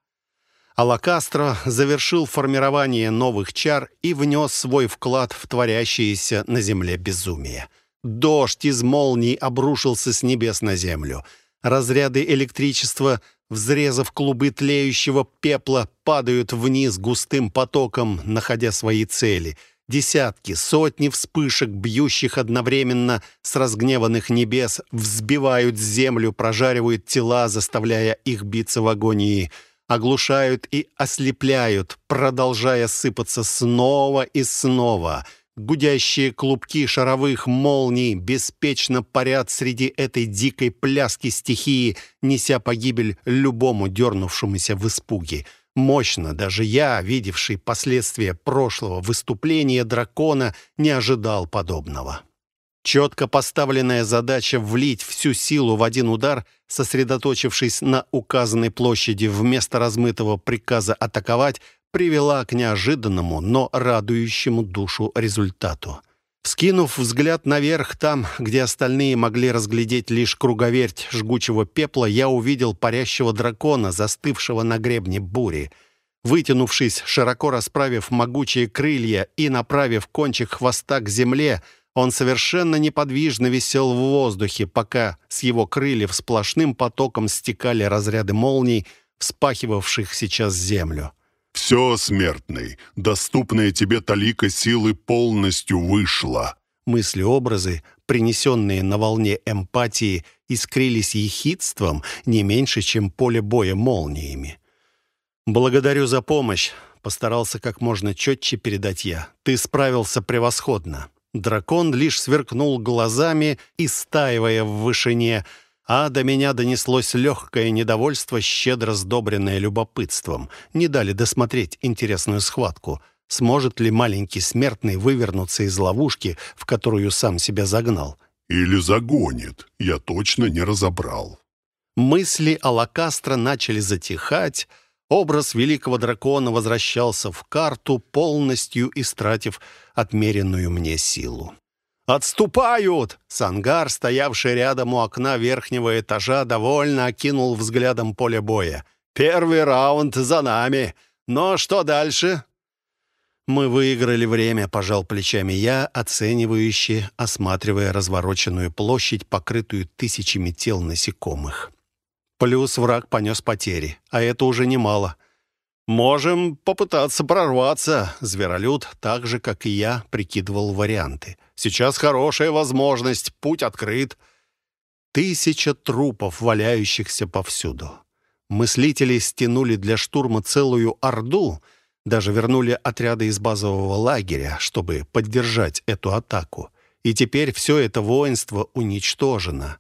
A: Алакастро завершил формирование новых чар и внес свой вклад в творящееся на земле безумие. Дождь из молний обрушился с небес на землю. Разряды электричества, взрезав клубы тлеющего пепла, падают вниз густым потоком, находя свои цели. Десятки, сотни вспышек, бьющих одновременно с разгневанных небес, взбивают землю, прожаривают тела, заставляя их биться в агонии, оглушают и ослепляют, продолжая сыпаться снова и снова. Гудящие клубки шаровых молний беспечно парят среди этой дикой пляски стихии, неся погибель любому дернувшемуся в испуге. Мощно даже я, видевший последствия прошлого выступления дракона, не ожидал подобного. Четко поставленная задача влить всю силу в один удар, сосредоточившись на указанной площади вместо размытого приказа атаковать, привела к неожиданному, но радующему душу результату. Вскинув взгляд наверх, там, где остальные могли разглядеть лишь круговерть жгучего пепла, я увидел парящего дракона, застывшего на гребне бури. Вытянувшись, широко расправив могучие крылья и направив кончик хвоста к земле, он совершенно неподвижно висел в воздухе, пока с его крыльев сплошным потоком стекали разряды молний, вспахивавших сейчас землю.
B: «Все, смертный, доступная тебе талика силы полностью вышла».
A: Мысли-образы, принесенные на волне эмпатии, искрились ехидством не меньше, чем поле боя молниями. «Благодарю за помощь», — постарался как можно четче передать я. «Ты справился превосходно». Дракон лишь сверкнул глазами, истаивая в вышине, а до меня донеслось легкое недовольство, щедро сдобренное любопытством. Не дали досмотреть интересную схватку. Сможет ли маленький смертный вывернуться из ловушки, в которую сам себя загнал?
B: «Или загонит, я точно не разобрал».
A: Мысли Алакастро начали затихать. Образ великого дракона возвращался в карту, полностью истратив отмеренную мне силу. «Отступают!» Сангар, стоявший рядом у окна верхнего этажа, довольно окинул взглядом поле боя. «Первый раунд за нами. Но что дальше?» «Мы выиграли время», — пожал плечами я, оценивающе осматривая развороченную площадь, покрытую тысячами тел насекомых. Плюс враг понес потери, а это уже немало. «Можем попытаться прорваться», — Зверолюд, так же, как и я, прикидывал варианты. «Сейчас хорошая возможность, путь открыт». Тысяча трупов, валяющихся повсюду. Мыслители стянули для штурма целую орду, даже вернули отряды из базового лагеря, чтобы поддержать эту атаку. И теперь все это воинство уничтожено.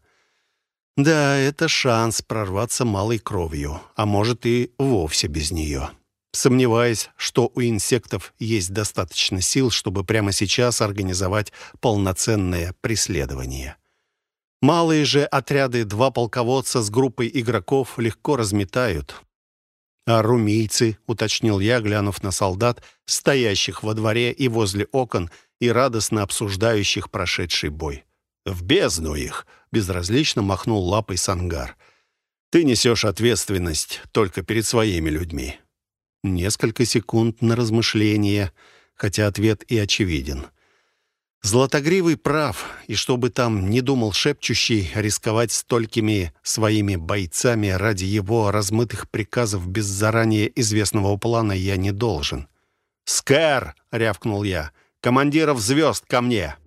A: Да, это шанс прорваться малой кровью, а может и вовсе без нее. Сомневаюсь, что у инсектов есть достаточно сил, чтобы прямо сейчас организовать полноценное преследование. Малые же отряды, два полководца с группой игроков, легко разметают. «А румийцы», — уточнил я, глянув на солдат, стоящих во дворе и возле окон, и радостно обсуждающих прошедший бой. «В бездну их!» — безразлично махнул лапой Сангар. «Ты несешь ответственность только перед своими людьми». Несколько секунд на размышление, хотя ответ и очевиден. Златогривый прав, и что бы там ни думал шепчущий, рисковать столькими своими бойцами ради его размытых приказов без заранее известного плана я не должен. «Скэр!» — рявкнул я. «Командиров звезд ко мне!»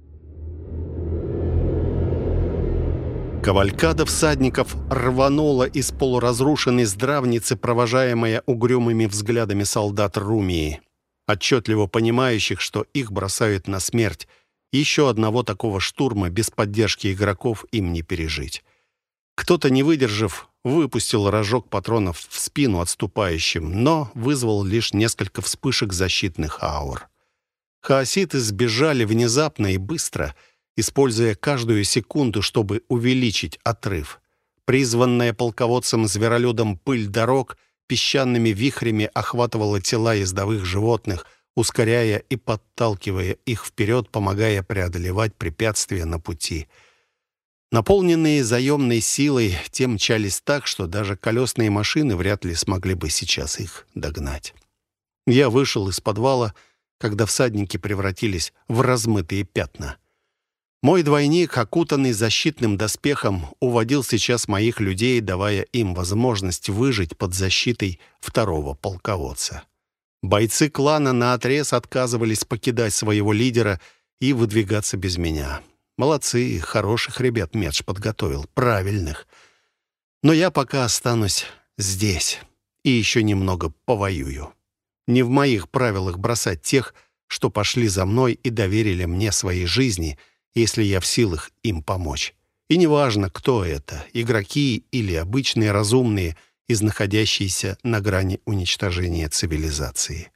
A: Кавалькада всадников рванула из полуразрушенной здравницы, провожаемая угрюмыми взглядами солдат Румии, отчетливо понимающих, что их бросают на смерть. Еще одного такого штурма без поддержки игроков им не пережить. Кто-то, не выдержав, выпустил рожок патронов в спину отступающим, но вызвал лишь несколько вспышек защитных аур. Хаоситы сбежали внезапно и быстро, используя каждую секунду, чтобы увеличить отрыв. Призванная полководцем-зверолюдом пыль дорог песчаными вихрями охватывала тела ездовых животных, ускоряя и подталкивая их вперед, помогая преодолевать препятствия на пути. Наполненные заемной силой, те мчались так, что даже колесные машины вряд ли смогли бы сейчас их догнать. Я вышел из подвала, когда всадники превратились в размытые пятна. Мой двойник, окутанный защитным доспехом, уводил сейчас моих людей, давая им возможность выжить под защитой второго полководца. Бойцы клана наотрез отказывались покидать своего лидера и выдвигаться без меня. Молодцы, хороших ребят Медж подготовил, правильных. Но я пока останусь здесь и еще немного повоюю. Не в моих правилах бросать тех, что пошли за мной и доверили мне свои жизни, если я в силах им помочь. И неважно, кто это, игроки или обычные разумные, из находящейся на грани уничтожения цивилизации.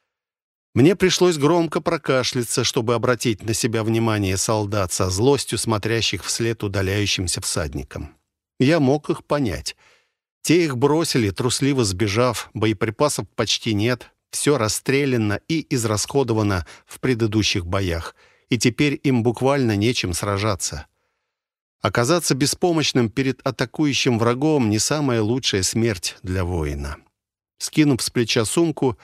A: Мне пришлось громко прокашляться, чтобы обратить на себя внимание солдат со злостью, смотрящих вслед удаляющимся всадникам. Я мог их понять. Те их бросили, трусливо сбежав, боеприпасов почти нет, все расстреляно и израсходовано в предыдущих боях, и теперь им буквально нечем сражаться. Оказаться беспомощным перед атакующим врагом — не самая лучшая смерть для воина. Скинув с плеча сумку,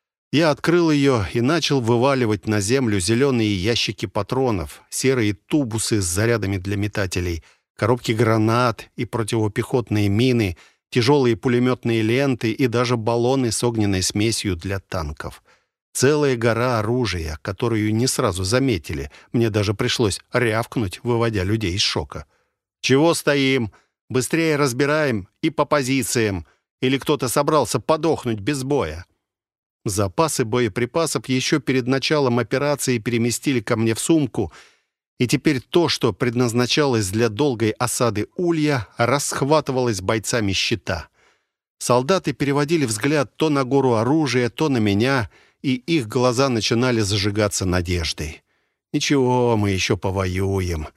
A: я открыл ее и начал вываливать на землю зеленые ящики патронов, серые тубусы с зарядами для метателей, коробки гранат и противопехотные мины, тяжелые пулеметные ленты и даже баллоны с огненной смесью для танков. Целая гора оружия, которую не сразу заметили. Мне даже пришлось рявкнуть, выводя людей из шока. «Чего стоим? Быстрее разбираем и по позициям. Или кто-то собрался подохнуть без боя?» Запасы боеприпасов еще перед началом операции переместили ко мне в сумку, и теперь то, что предназначалось для долгой осады Улья, расхватывалось бойцами щита. Солдаты переводили взгляд то на гору оружия, то на меня, и их глаза начинали зажигаться надеждой. «Ничего, мы еще повоюем».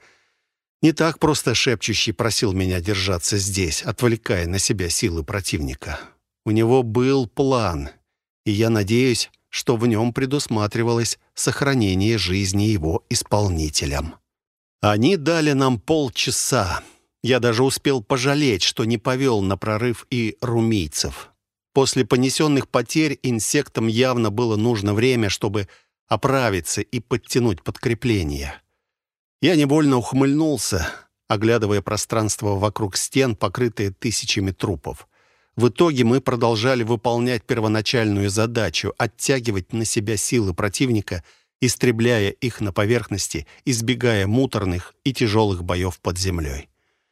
A: Не так просто шепчущий просил меня держаться здесь, отвлекая на себя силы противника. У него был план, и я надеюсь, что в нем предусматривалось сохранение жизни его исполнителям. Они дали нам полчаса. Я даже успел пожалеть, что не повел на прорыв и румийцев. После понесенных потерь инсектам явно было нужно время, чтобы оправиться и подтянуть подкрепление. Я невольно ухмыльнулся, оглядывая пространство вокруг стен, покрытое тысячами трупов. В итоге мы продолжали выполнять первоначальную задачу — оттягивать на себя силы противника, истребляя их на поверхности, избегая муторных и тяжелых боев под землей.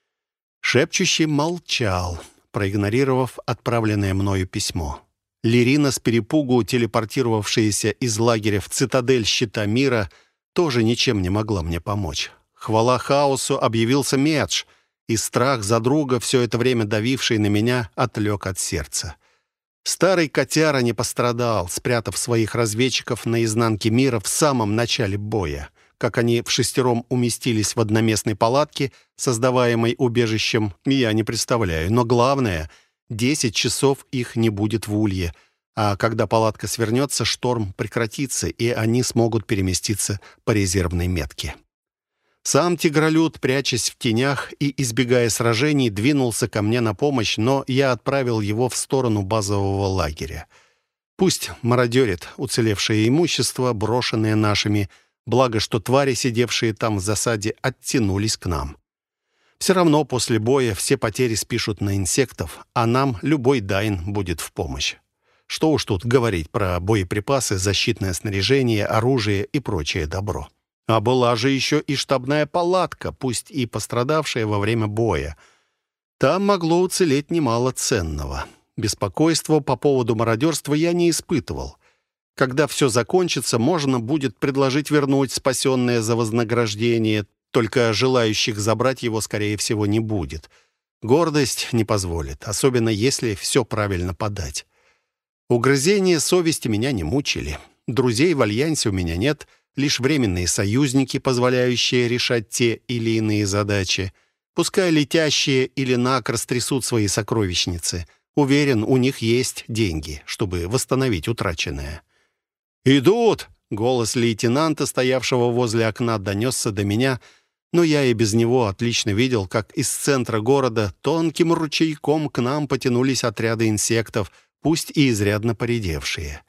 A: Шепчущий молчал, проигнорировав отправленное мною письмо. Лирина, с перепугу телепортировавшаяся из лагеря в цитадель Щита Мира, тоже ничем не могла мне помочь. Хвала хаосу, объявился Медж, и страх за друга, все это время давивший на меня, отлег от сердца. Старый котяра не пострадал, спрятав своих разведчиков на изнанке мира в самом начале боя. Как они в шестером уместились в одноместной палатке, создаваемой убежищем, я не представляю. Но главное, десять часов их не будет в Улье, А когда палатка свернется, шторм прекратится, и они смогут переместиться по резервной метке. Сам тигролюд, прячась в тенях и избегая сражений, двинулся ко мне на помощь, но я отправил его в сторону базового лагеря. Пусть мародерит уцелевшее имущество, брошенное нашими, благо что твари, сидевшие там в засаде, оттянулись к нам. Все равно после боя все потери спишут на инсектов, а нам любой дайн будет в помощь. Что уж тут говорить про боеприпасы, защитное снаряжение, оружие и прочее добро. А была же еще и штабная палатка, пусть и пострадавшая во время боя. Там могло уцелеть немало ценного. Беспокойства по поводу мародерства я не испытывал. Когда все закончится, можно будет предложить вернуть спасенное за вознаграждение, только желающих забрать его, скорее всего, не будет. Гордость не позволит, особенно если все правильно подать. Угрызения совести меня не мучили. Друзей в альянсе у меня нет, лишь временные союзники, позволяющие решать те или иные задачи. Пускай летящие или накр трясут свои сокровищницы. Уверен, у них есть деньги, чтобы восстановить утраченное. «Идут!» — голос лейтенанта, стоявшего возле окна, донесся до меня, но я и без него отлично видел, как из центра города тонким ручейком к нам потянулись отряды инсектов, пусть и изрядно поредевшие.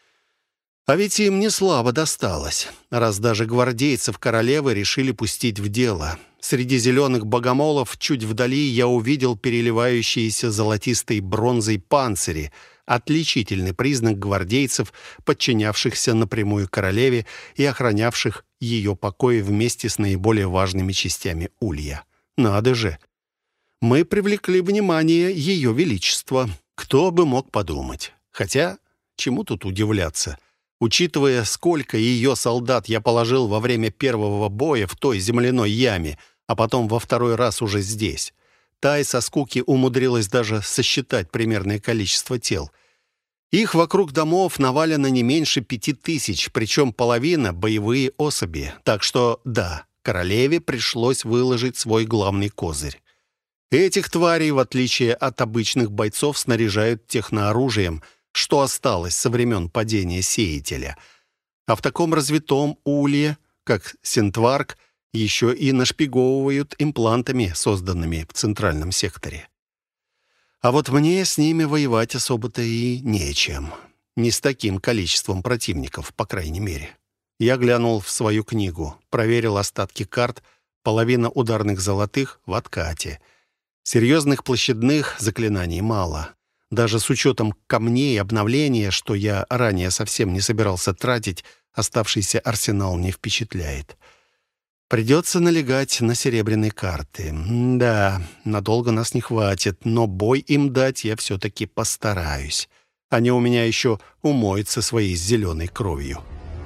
A: А ведь им не слабо досталось, раз даже гвардейцев королевы решили пустить в дело. Среди зеленых богомолов чуть вдали я увидел переливающиеся золотистой бронзой панцири, отличительный признак гвардейцев, подчинявшихся напрямую королеве и охранявших ее покои вместе с наиболее важными частями улья. Надо же! Мы привлекли внимание ее величества. Кто бы мог подумать? Хотя, чему тут удивляться? Учитывая, сколько ее солдат я положил во время первого боя в той земляной яме, а потом во второй раз уже здесь. Тай со скуки умудрилась даже сосчитать примерное количество тел. Их вокруг домов навалено не меньше пяти тысяч, причем половина — боевые особи. Так что, да, королеве пришлось выложить свой главный козырь. Этих тварей, в отличие от обычных бойцов, снаряжают технооружием, что осталось со времен падения сеятеля. А в таком развитом улье, как Сентварк, еще и нашпиговывают имплантами, созданными в центральном секторе. А вот мне с ними воевать особо-то и нечем. Не с таким количеством противников, по крайней мере. Я глянул в свою книгу, проверил остатки карт, половина ударных золотых в откате. Серьезных площадных заклинаний мало. Даже с учетом камней и обновления, что я ранее совсем не собирался тратить, оставшийся арсенал не впечатляет. Придется налегать на серебряные карты. Да, надолго нас не хватит, но бой им дать я все-таки постараюсь. Они у меня еще умоются своей зеленой кровью.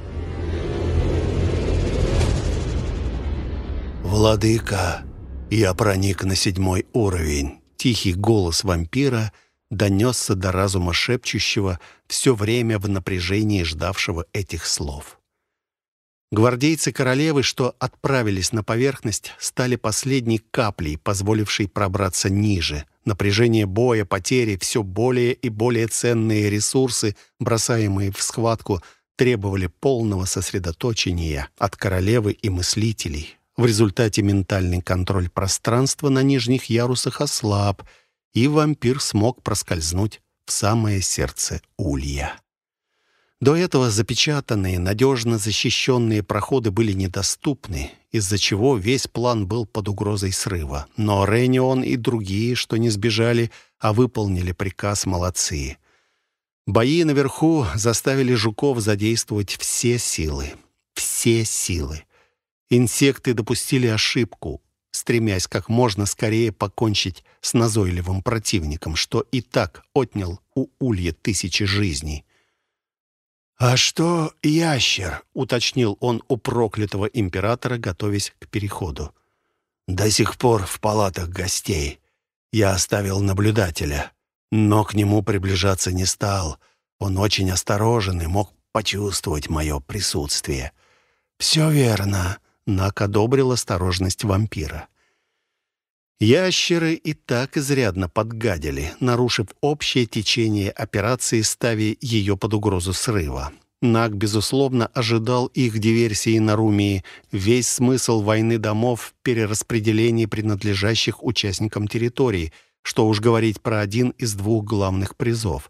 A: «Владыка, я проник на седьмой уровень». Тихий голос вампира донесся до разума шепчущего, все время в напряжении ждавшего этих слов. Гвардейцы королевы, что отправились на поверхность, стали последней каплей, позволившей пробраться ниже. Напряжение боя, потери, все более и более ценные ресурсы, бросаемые в схватку, требовали полного сосредоточения от королевы и мыслителей. В результате ментальный контроль пространства на нижних ярусах ослаб, и вампир смог проскользнуть в самое сердце улья. До этого запечатанные, надежно защищенные проходы были недоступны, из-за чего весь план был под угрозой срыва. Но Ренион и другие, что не сбежали, а выполнили приказ, молодцы. Бои наверху заставили жуков задействовать все силы. Все силы. Инсекты допустили ошибку, стремясь как можно скорее покончить с назойливым противником, что и так отнял у улья тысячи жизней. «А что ящер?» — уточнил он у проклятого императора, готовясь к переходу. «До сих пор в палатах гостей. Я оставил наблюдателя, но к нему приближаться не стал. Он очень осторожен и мог почувствовать мое присутствие». «Все верно», — Нак одобрил осторожность вампира. Ящеры и так изрядно подгадили, нарушив общее течение операции, ставя ее под угрозу срыва. Наг, безусловно, ожидал их диверсии на Румии. Весь смысл войны домов в перераспределении принадлежащих участникам территорий, что уж говорить про один из двух главных призов.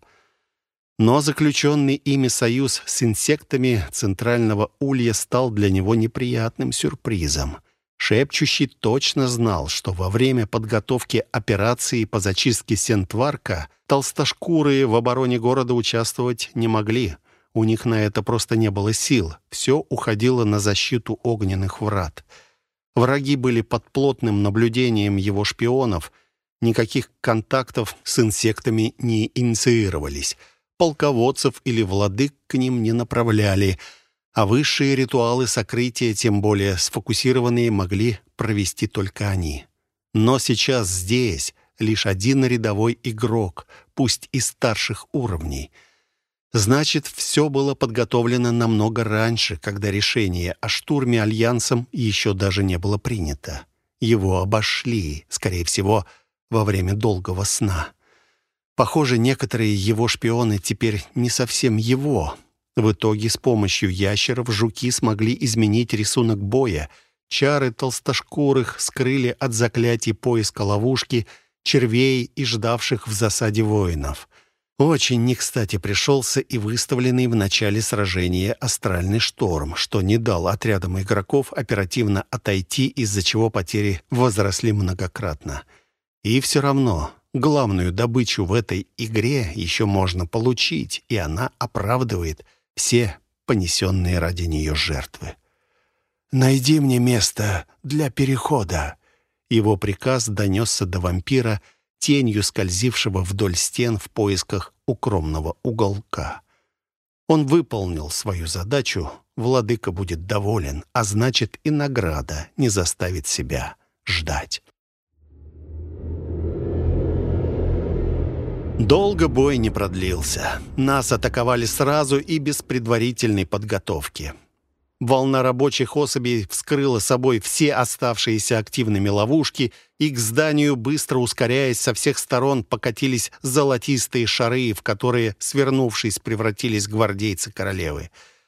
A: Но заключенный ими союз с инсектами Центрального Улья стал для него неприятным сюрпризом. Шепчущий точно знал, что во время подготовки операции по зачистке Сентварка толстошкурые в обороне города участвовать не могли. У них на это просто не было сил. Все уходило на защиту огненных врат. Враги были под плотным наблюдением его шпионов. Никаких контактов с инсектами не инициировались. Полководцев или владык к ним не направляли. А высшие ритуалы сокрытия, тем более сфокусированные, могли провести только они. Но сейчас здесь лишь один рядовой игрок, пусть и старших уровней. Значит, все было подготовлено намного раньше, когда решение о штурме Альянсом еще даже не было принято. Его обошли, скорее всего, во время долгого сна. Похоже, некоторые его шпионы теперь не совсем его. В итоге с помощью ящеров жуки смогли изменить рисунок боя. Чары толстошкурых скрыли от заклятий поиска ловушки, червей и ждавших в засаде воинов. Очень не кстати пришелся и выставленный в начале сражения астральный шторм, что не дал отрядам игроков оперативно отойти, из-за чего потери возросли многократно. И все равно главную добычу в этой игре еще можно получить, и она оправдывает все понесенные ради нее жертвы. «Найди мне место для перехода». Его приказ донесся до вампира, тенью скользившего вдоль стен в поисках укромного уголка. Он выполнил свою задачу, владыка будет доволен, а значит и награда не заставит себя ждать. Долго бой не продлился. Нас атаковали сразу и без предварительной подготовки. Волна рабочих особей вскрыла собой все оставшиеся активными ловушки, и к зданию, быстро ускоряясь, со всех сторон покатились золотистые шары, в которые, свернувшись, превратились гвардейцы королевы.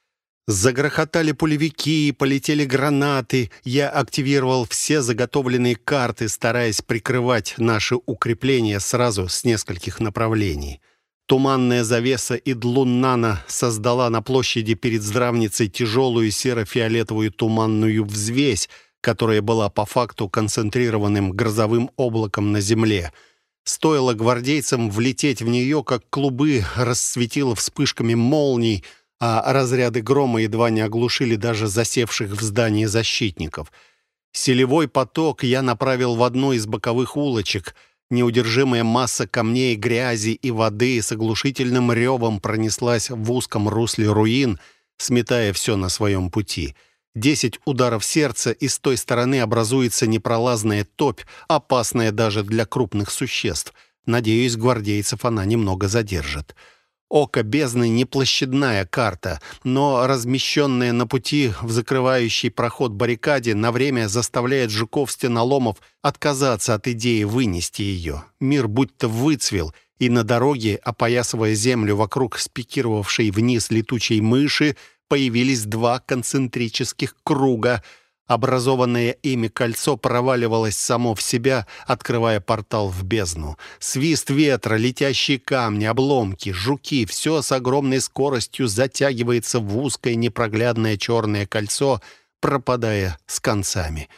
A: Загрохотали пулевики, полетели гранаты. Я активировал все заготовленные карты, стараясь прикрывать наши укрепления сразу с нескольких направлений. Туманная завеса Идлуннана создала на площади перед здравницей тяжелую серо-фиолетовую туманную взвесь, которая была по факту концентрированным грозовым облаком на земле. Стоило гвардейцам влететь в нее, как клубы расцветило вспышками молний, а разряды грома едва не оглушили даже засевших в здании защитников. Селевой поток я направил в одну из боковых улочек. Неудержимая масса камней, грязи и воды с оглушительным ревом пронеслась в узком русле руин, сметая все на своем пути. Десять ударов сердца, и с той стороны образуется непролазная топь, опасная даже для крупных существ. Надеюсь, гвардейцев она немного задержит. Око бездны — не площадная карта, но размещенная на пути в закрывающий проход баррикаде на время заставляет жуков-стеноломов отказаться от идеи вынести ее. Мир будто выцвел, и на дороге, опоясывая землю вокруг спикировавшей вниз летучей мыши, появились два концентрических круга. Образованное ими кольцо проваливалось само в себя, открывая портал в бездну. Свист ветра, летящие камни, обломки, жуки — все с огромной скоростью затягивается в узкое непроглядное черное кольцо, пропадая с концами.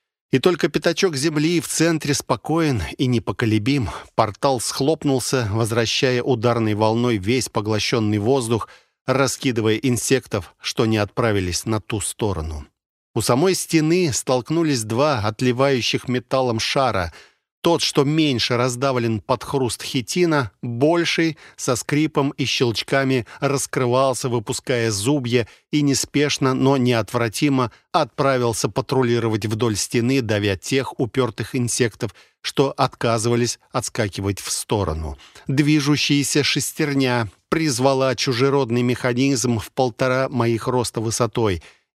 A: И только пятачок земли в центре спокоен и непоколебим. Портал схлопнулся, возвращая ударной волной весь поглощенный воздух, раскидывая инсектов, что не отправились на ту сторону. У самой стены столкнулись два отливающих металлом шара. Тот, что меньше раздавлен под хруст хитина, больший, со скрипом и щелчками раскрывался, выпуская зубья, и неспешно, но неотвратимо отправился патрулировать вдоль стены, давя тех упертых инсектов, что отказывались отскакивать в сторону. Движущаяся шестерня призвала чужеродный механизм в полтора моих роста высотой.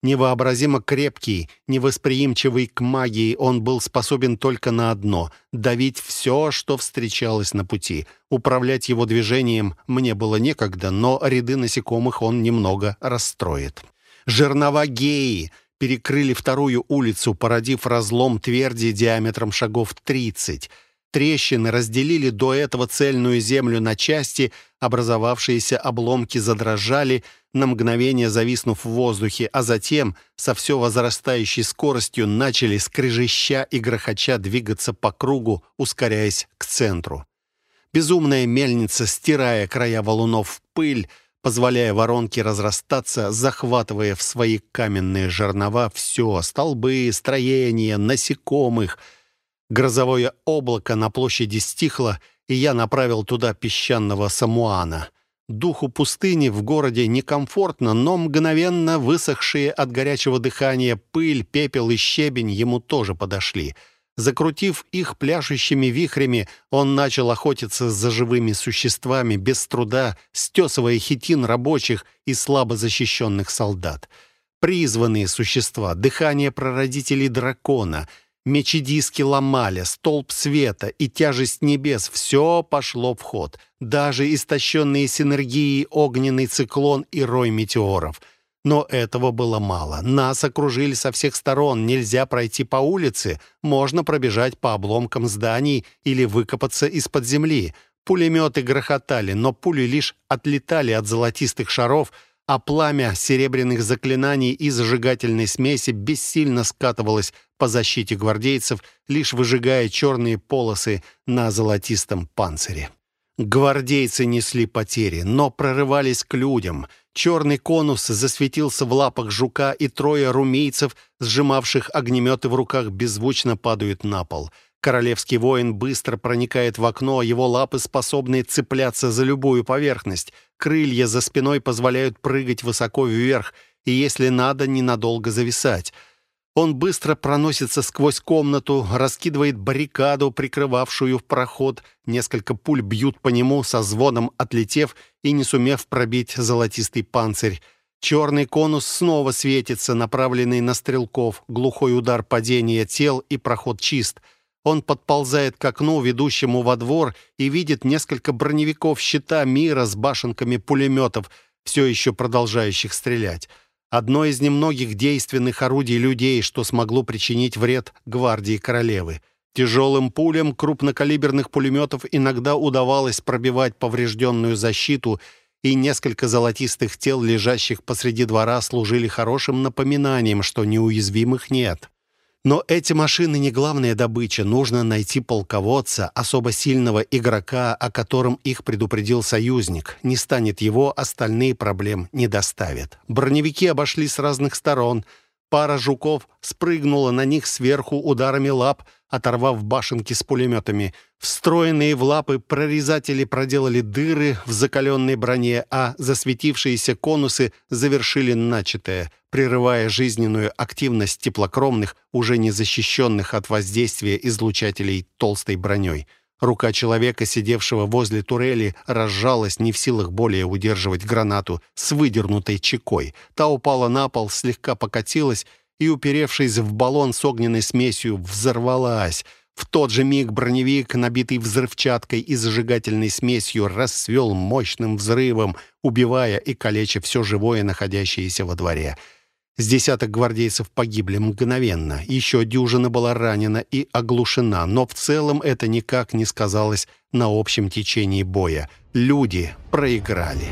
A: Невообразимо крепкий, невосприимчивый к магии, он был способен только на одно — давить все, что встречалось на пути. Управлять его движением мне было некогда, но ряды насекомых он немного расстроит. Жернова Геи перекрыли вторую улицу, породив разлом тверди диаметром шагов тридцать. Трещины разделили до этого цельную землю на части, образовавшиеся обломки задрожали, на мгновение зависнув в воздухе, а затем со все возрастающей скоростью начали скрежеща и грохоча двигаться по кругу, ускоряясь к центру. Безумная мельница, стирая края валунов в пыль, позволяя воронке разрастаться, захватывая в свои каменные жернова все — столбы, строения, насекомых. Грозовое облако на площади стихло, и я направил туда песчаного самуана. Духу пустыни в городе некомфортно, но мгновенно высохшие от горячего дыхания пыль, пепел и щебень ему тоже подошли. Закрутив их пляшущими вихрями, он начал охотиться за живыми существами, без труда стесывая хитин рабочих и слабо защищенных солдат. Призванные существа, дыхание прародителей дракона — мечедиски Ламаля, столб света и тяжесть небес — все пошло в ход. Даже истощенные синергией огненный циклон и рой метеоров. Но этого было мало. Нас окружили со всех сторон. Нельзя пройти по улице. Можно пробежать по обломкам зданий или выкопаться из-под земли. Пулеметы грохотали, но пули лишь отлетали от золотистых шаров, а пламя серебряных заклинаний и зажигательной смеси бессильно скатывалось по защите гвардейцев, лишь выжигая черные полосы на золотистом панцире. Гвардейцы несли потери, но прорывались к людям. Черный конус засветился в лапах жука, и трое румейцев, сжимавших огнеметы в руках, беззвучно падают на пол. Королевский воин быстро проникает в окно, его лапы способны цепляться за любую поверхность. Крылья за спиной позволяют прыгать высоко вверх и, если надо, ненадолго зависать. Он быстро проносится сквозь комнату, раскидывает баррикаду, прикрывавшую проход. Несколько пуль бьют по нему, со звоном отлетев и не сумев пробить золотистый панцирь. Черный конус снова светится, направленный на стрелков. Глухой удар падения тел, и проход чист. Он подползает к окну, ведущему во двор, и видит несколько броневиков щита мира с башенками пулеметов, все еще продолжающих стрелять. Одно из немногих действенных орудий людей, что смогло причинить вред гвардии королевы. Тяжелым пулям крупнокалиберных пулеметов иногда удавалось пробивать поврежденную защиту, и несколько золотистых тел, лежащих посреди двора, служили хорошим напоминанием, что неуязвимых нет. Но эти машины не главная добыча. Нужно найти полководца, особо сильного игрока, о котором их предупредил союзник. Не станет его, остальные проблем не доставят. Броневики обошли с разных сторон. Пара жуков спрыгнула на них сверху ударами лап, оторвав башенки с пулеметами. Встроенные в лапы прорезатели проделали дыры в закаленной броне, а засветившиеся конусы завершили начатое, прерывая жизненную активность теплокровных, уже не защищенных от воздействия излучателей толстой броней. Рука человека, сидевшего возле турели, разжалась, не в силах более удерживать гранату с выдернутой чекой. Та упала на пол, слегка покатилась и, уперевшись в баллон с огненной смесью, взорвалась. В тот же миг броневик, набитый взрывчаткой и зажигательной смесью, расцвел мощным взрывом, убивая и калеча все живое, находящееся во дворе. С десяток гвардейцев погибли мгновенно. Еще дюжина была ранена и оглушена, но в целом это никак не сказалось на общем течении боя. Люди проиграли.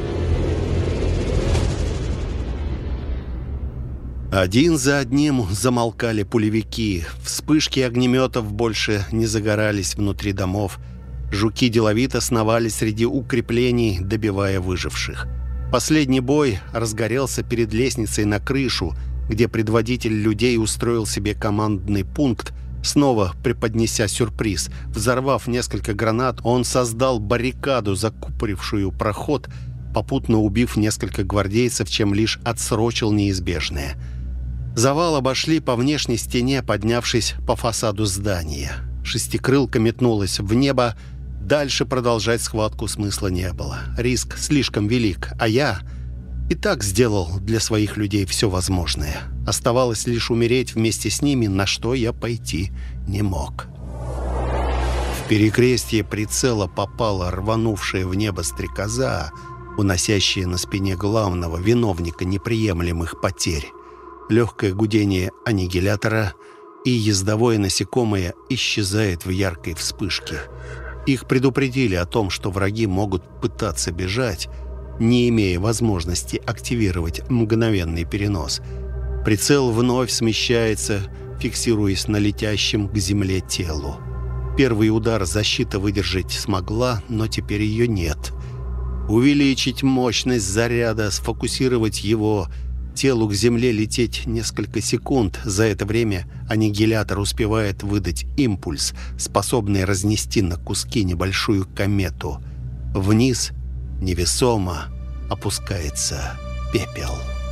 A: Один за одним замолкали пулевики. Вспышки огнеметов больше не загорались внутри домов. Жуки деловито сновали среди укреплений, добивая выживших. Последний бой разгорелся перед лестницей на крышу, где предводитель людей устроил себе командный пункт, снова преподнеся сюрприз. Взорвав несколько гранат, он создал баррикаду, закупорившую проход, попутно убив несколько гвардейцев, чем лишь отсрочил неизбежное. Завал обошли по внешней стене, поднявшись по фасаду здания. Шестикрылка метнулась в небо. Дальше продолжать схватку смысла не было. Риск слишком велик, а я... И так сделал для своих людей все возможное. Оставалось лишь умереть вместе с ними, на что я пойти не мог. В перекрестье прицела попала рванувшая в небо стрекоза, уносящая на спине главного виновника неприемлемых потерь. Легкое гудение аннигилятора, и ездовое насекомое исчезает в яркой вспышке. Их предупредили о том, что враги могут пытаться бежать, не имея возможности активировать мгновенный перенос. Прицел вновь смещается, фиксируясь на летящем к земле телу. Первый удар защита выдержать смогла, но теперь ее нет. Увеличить мощность заряда, сфокусировать его, телу к земле лететь несколько секунд. За это время аннигилятор успевает выдать импульс, способный разнести на куски небольшую комету. Вниз невесомо опускается пепел.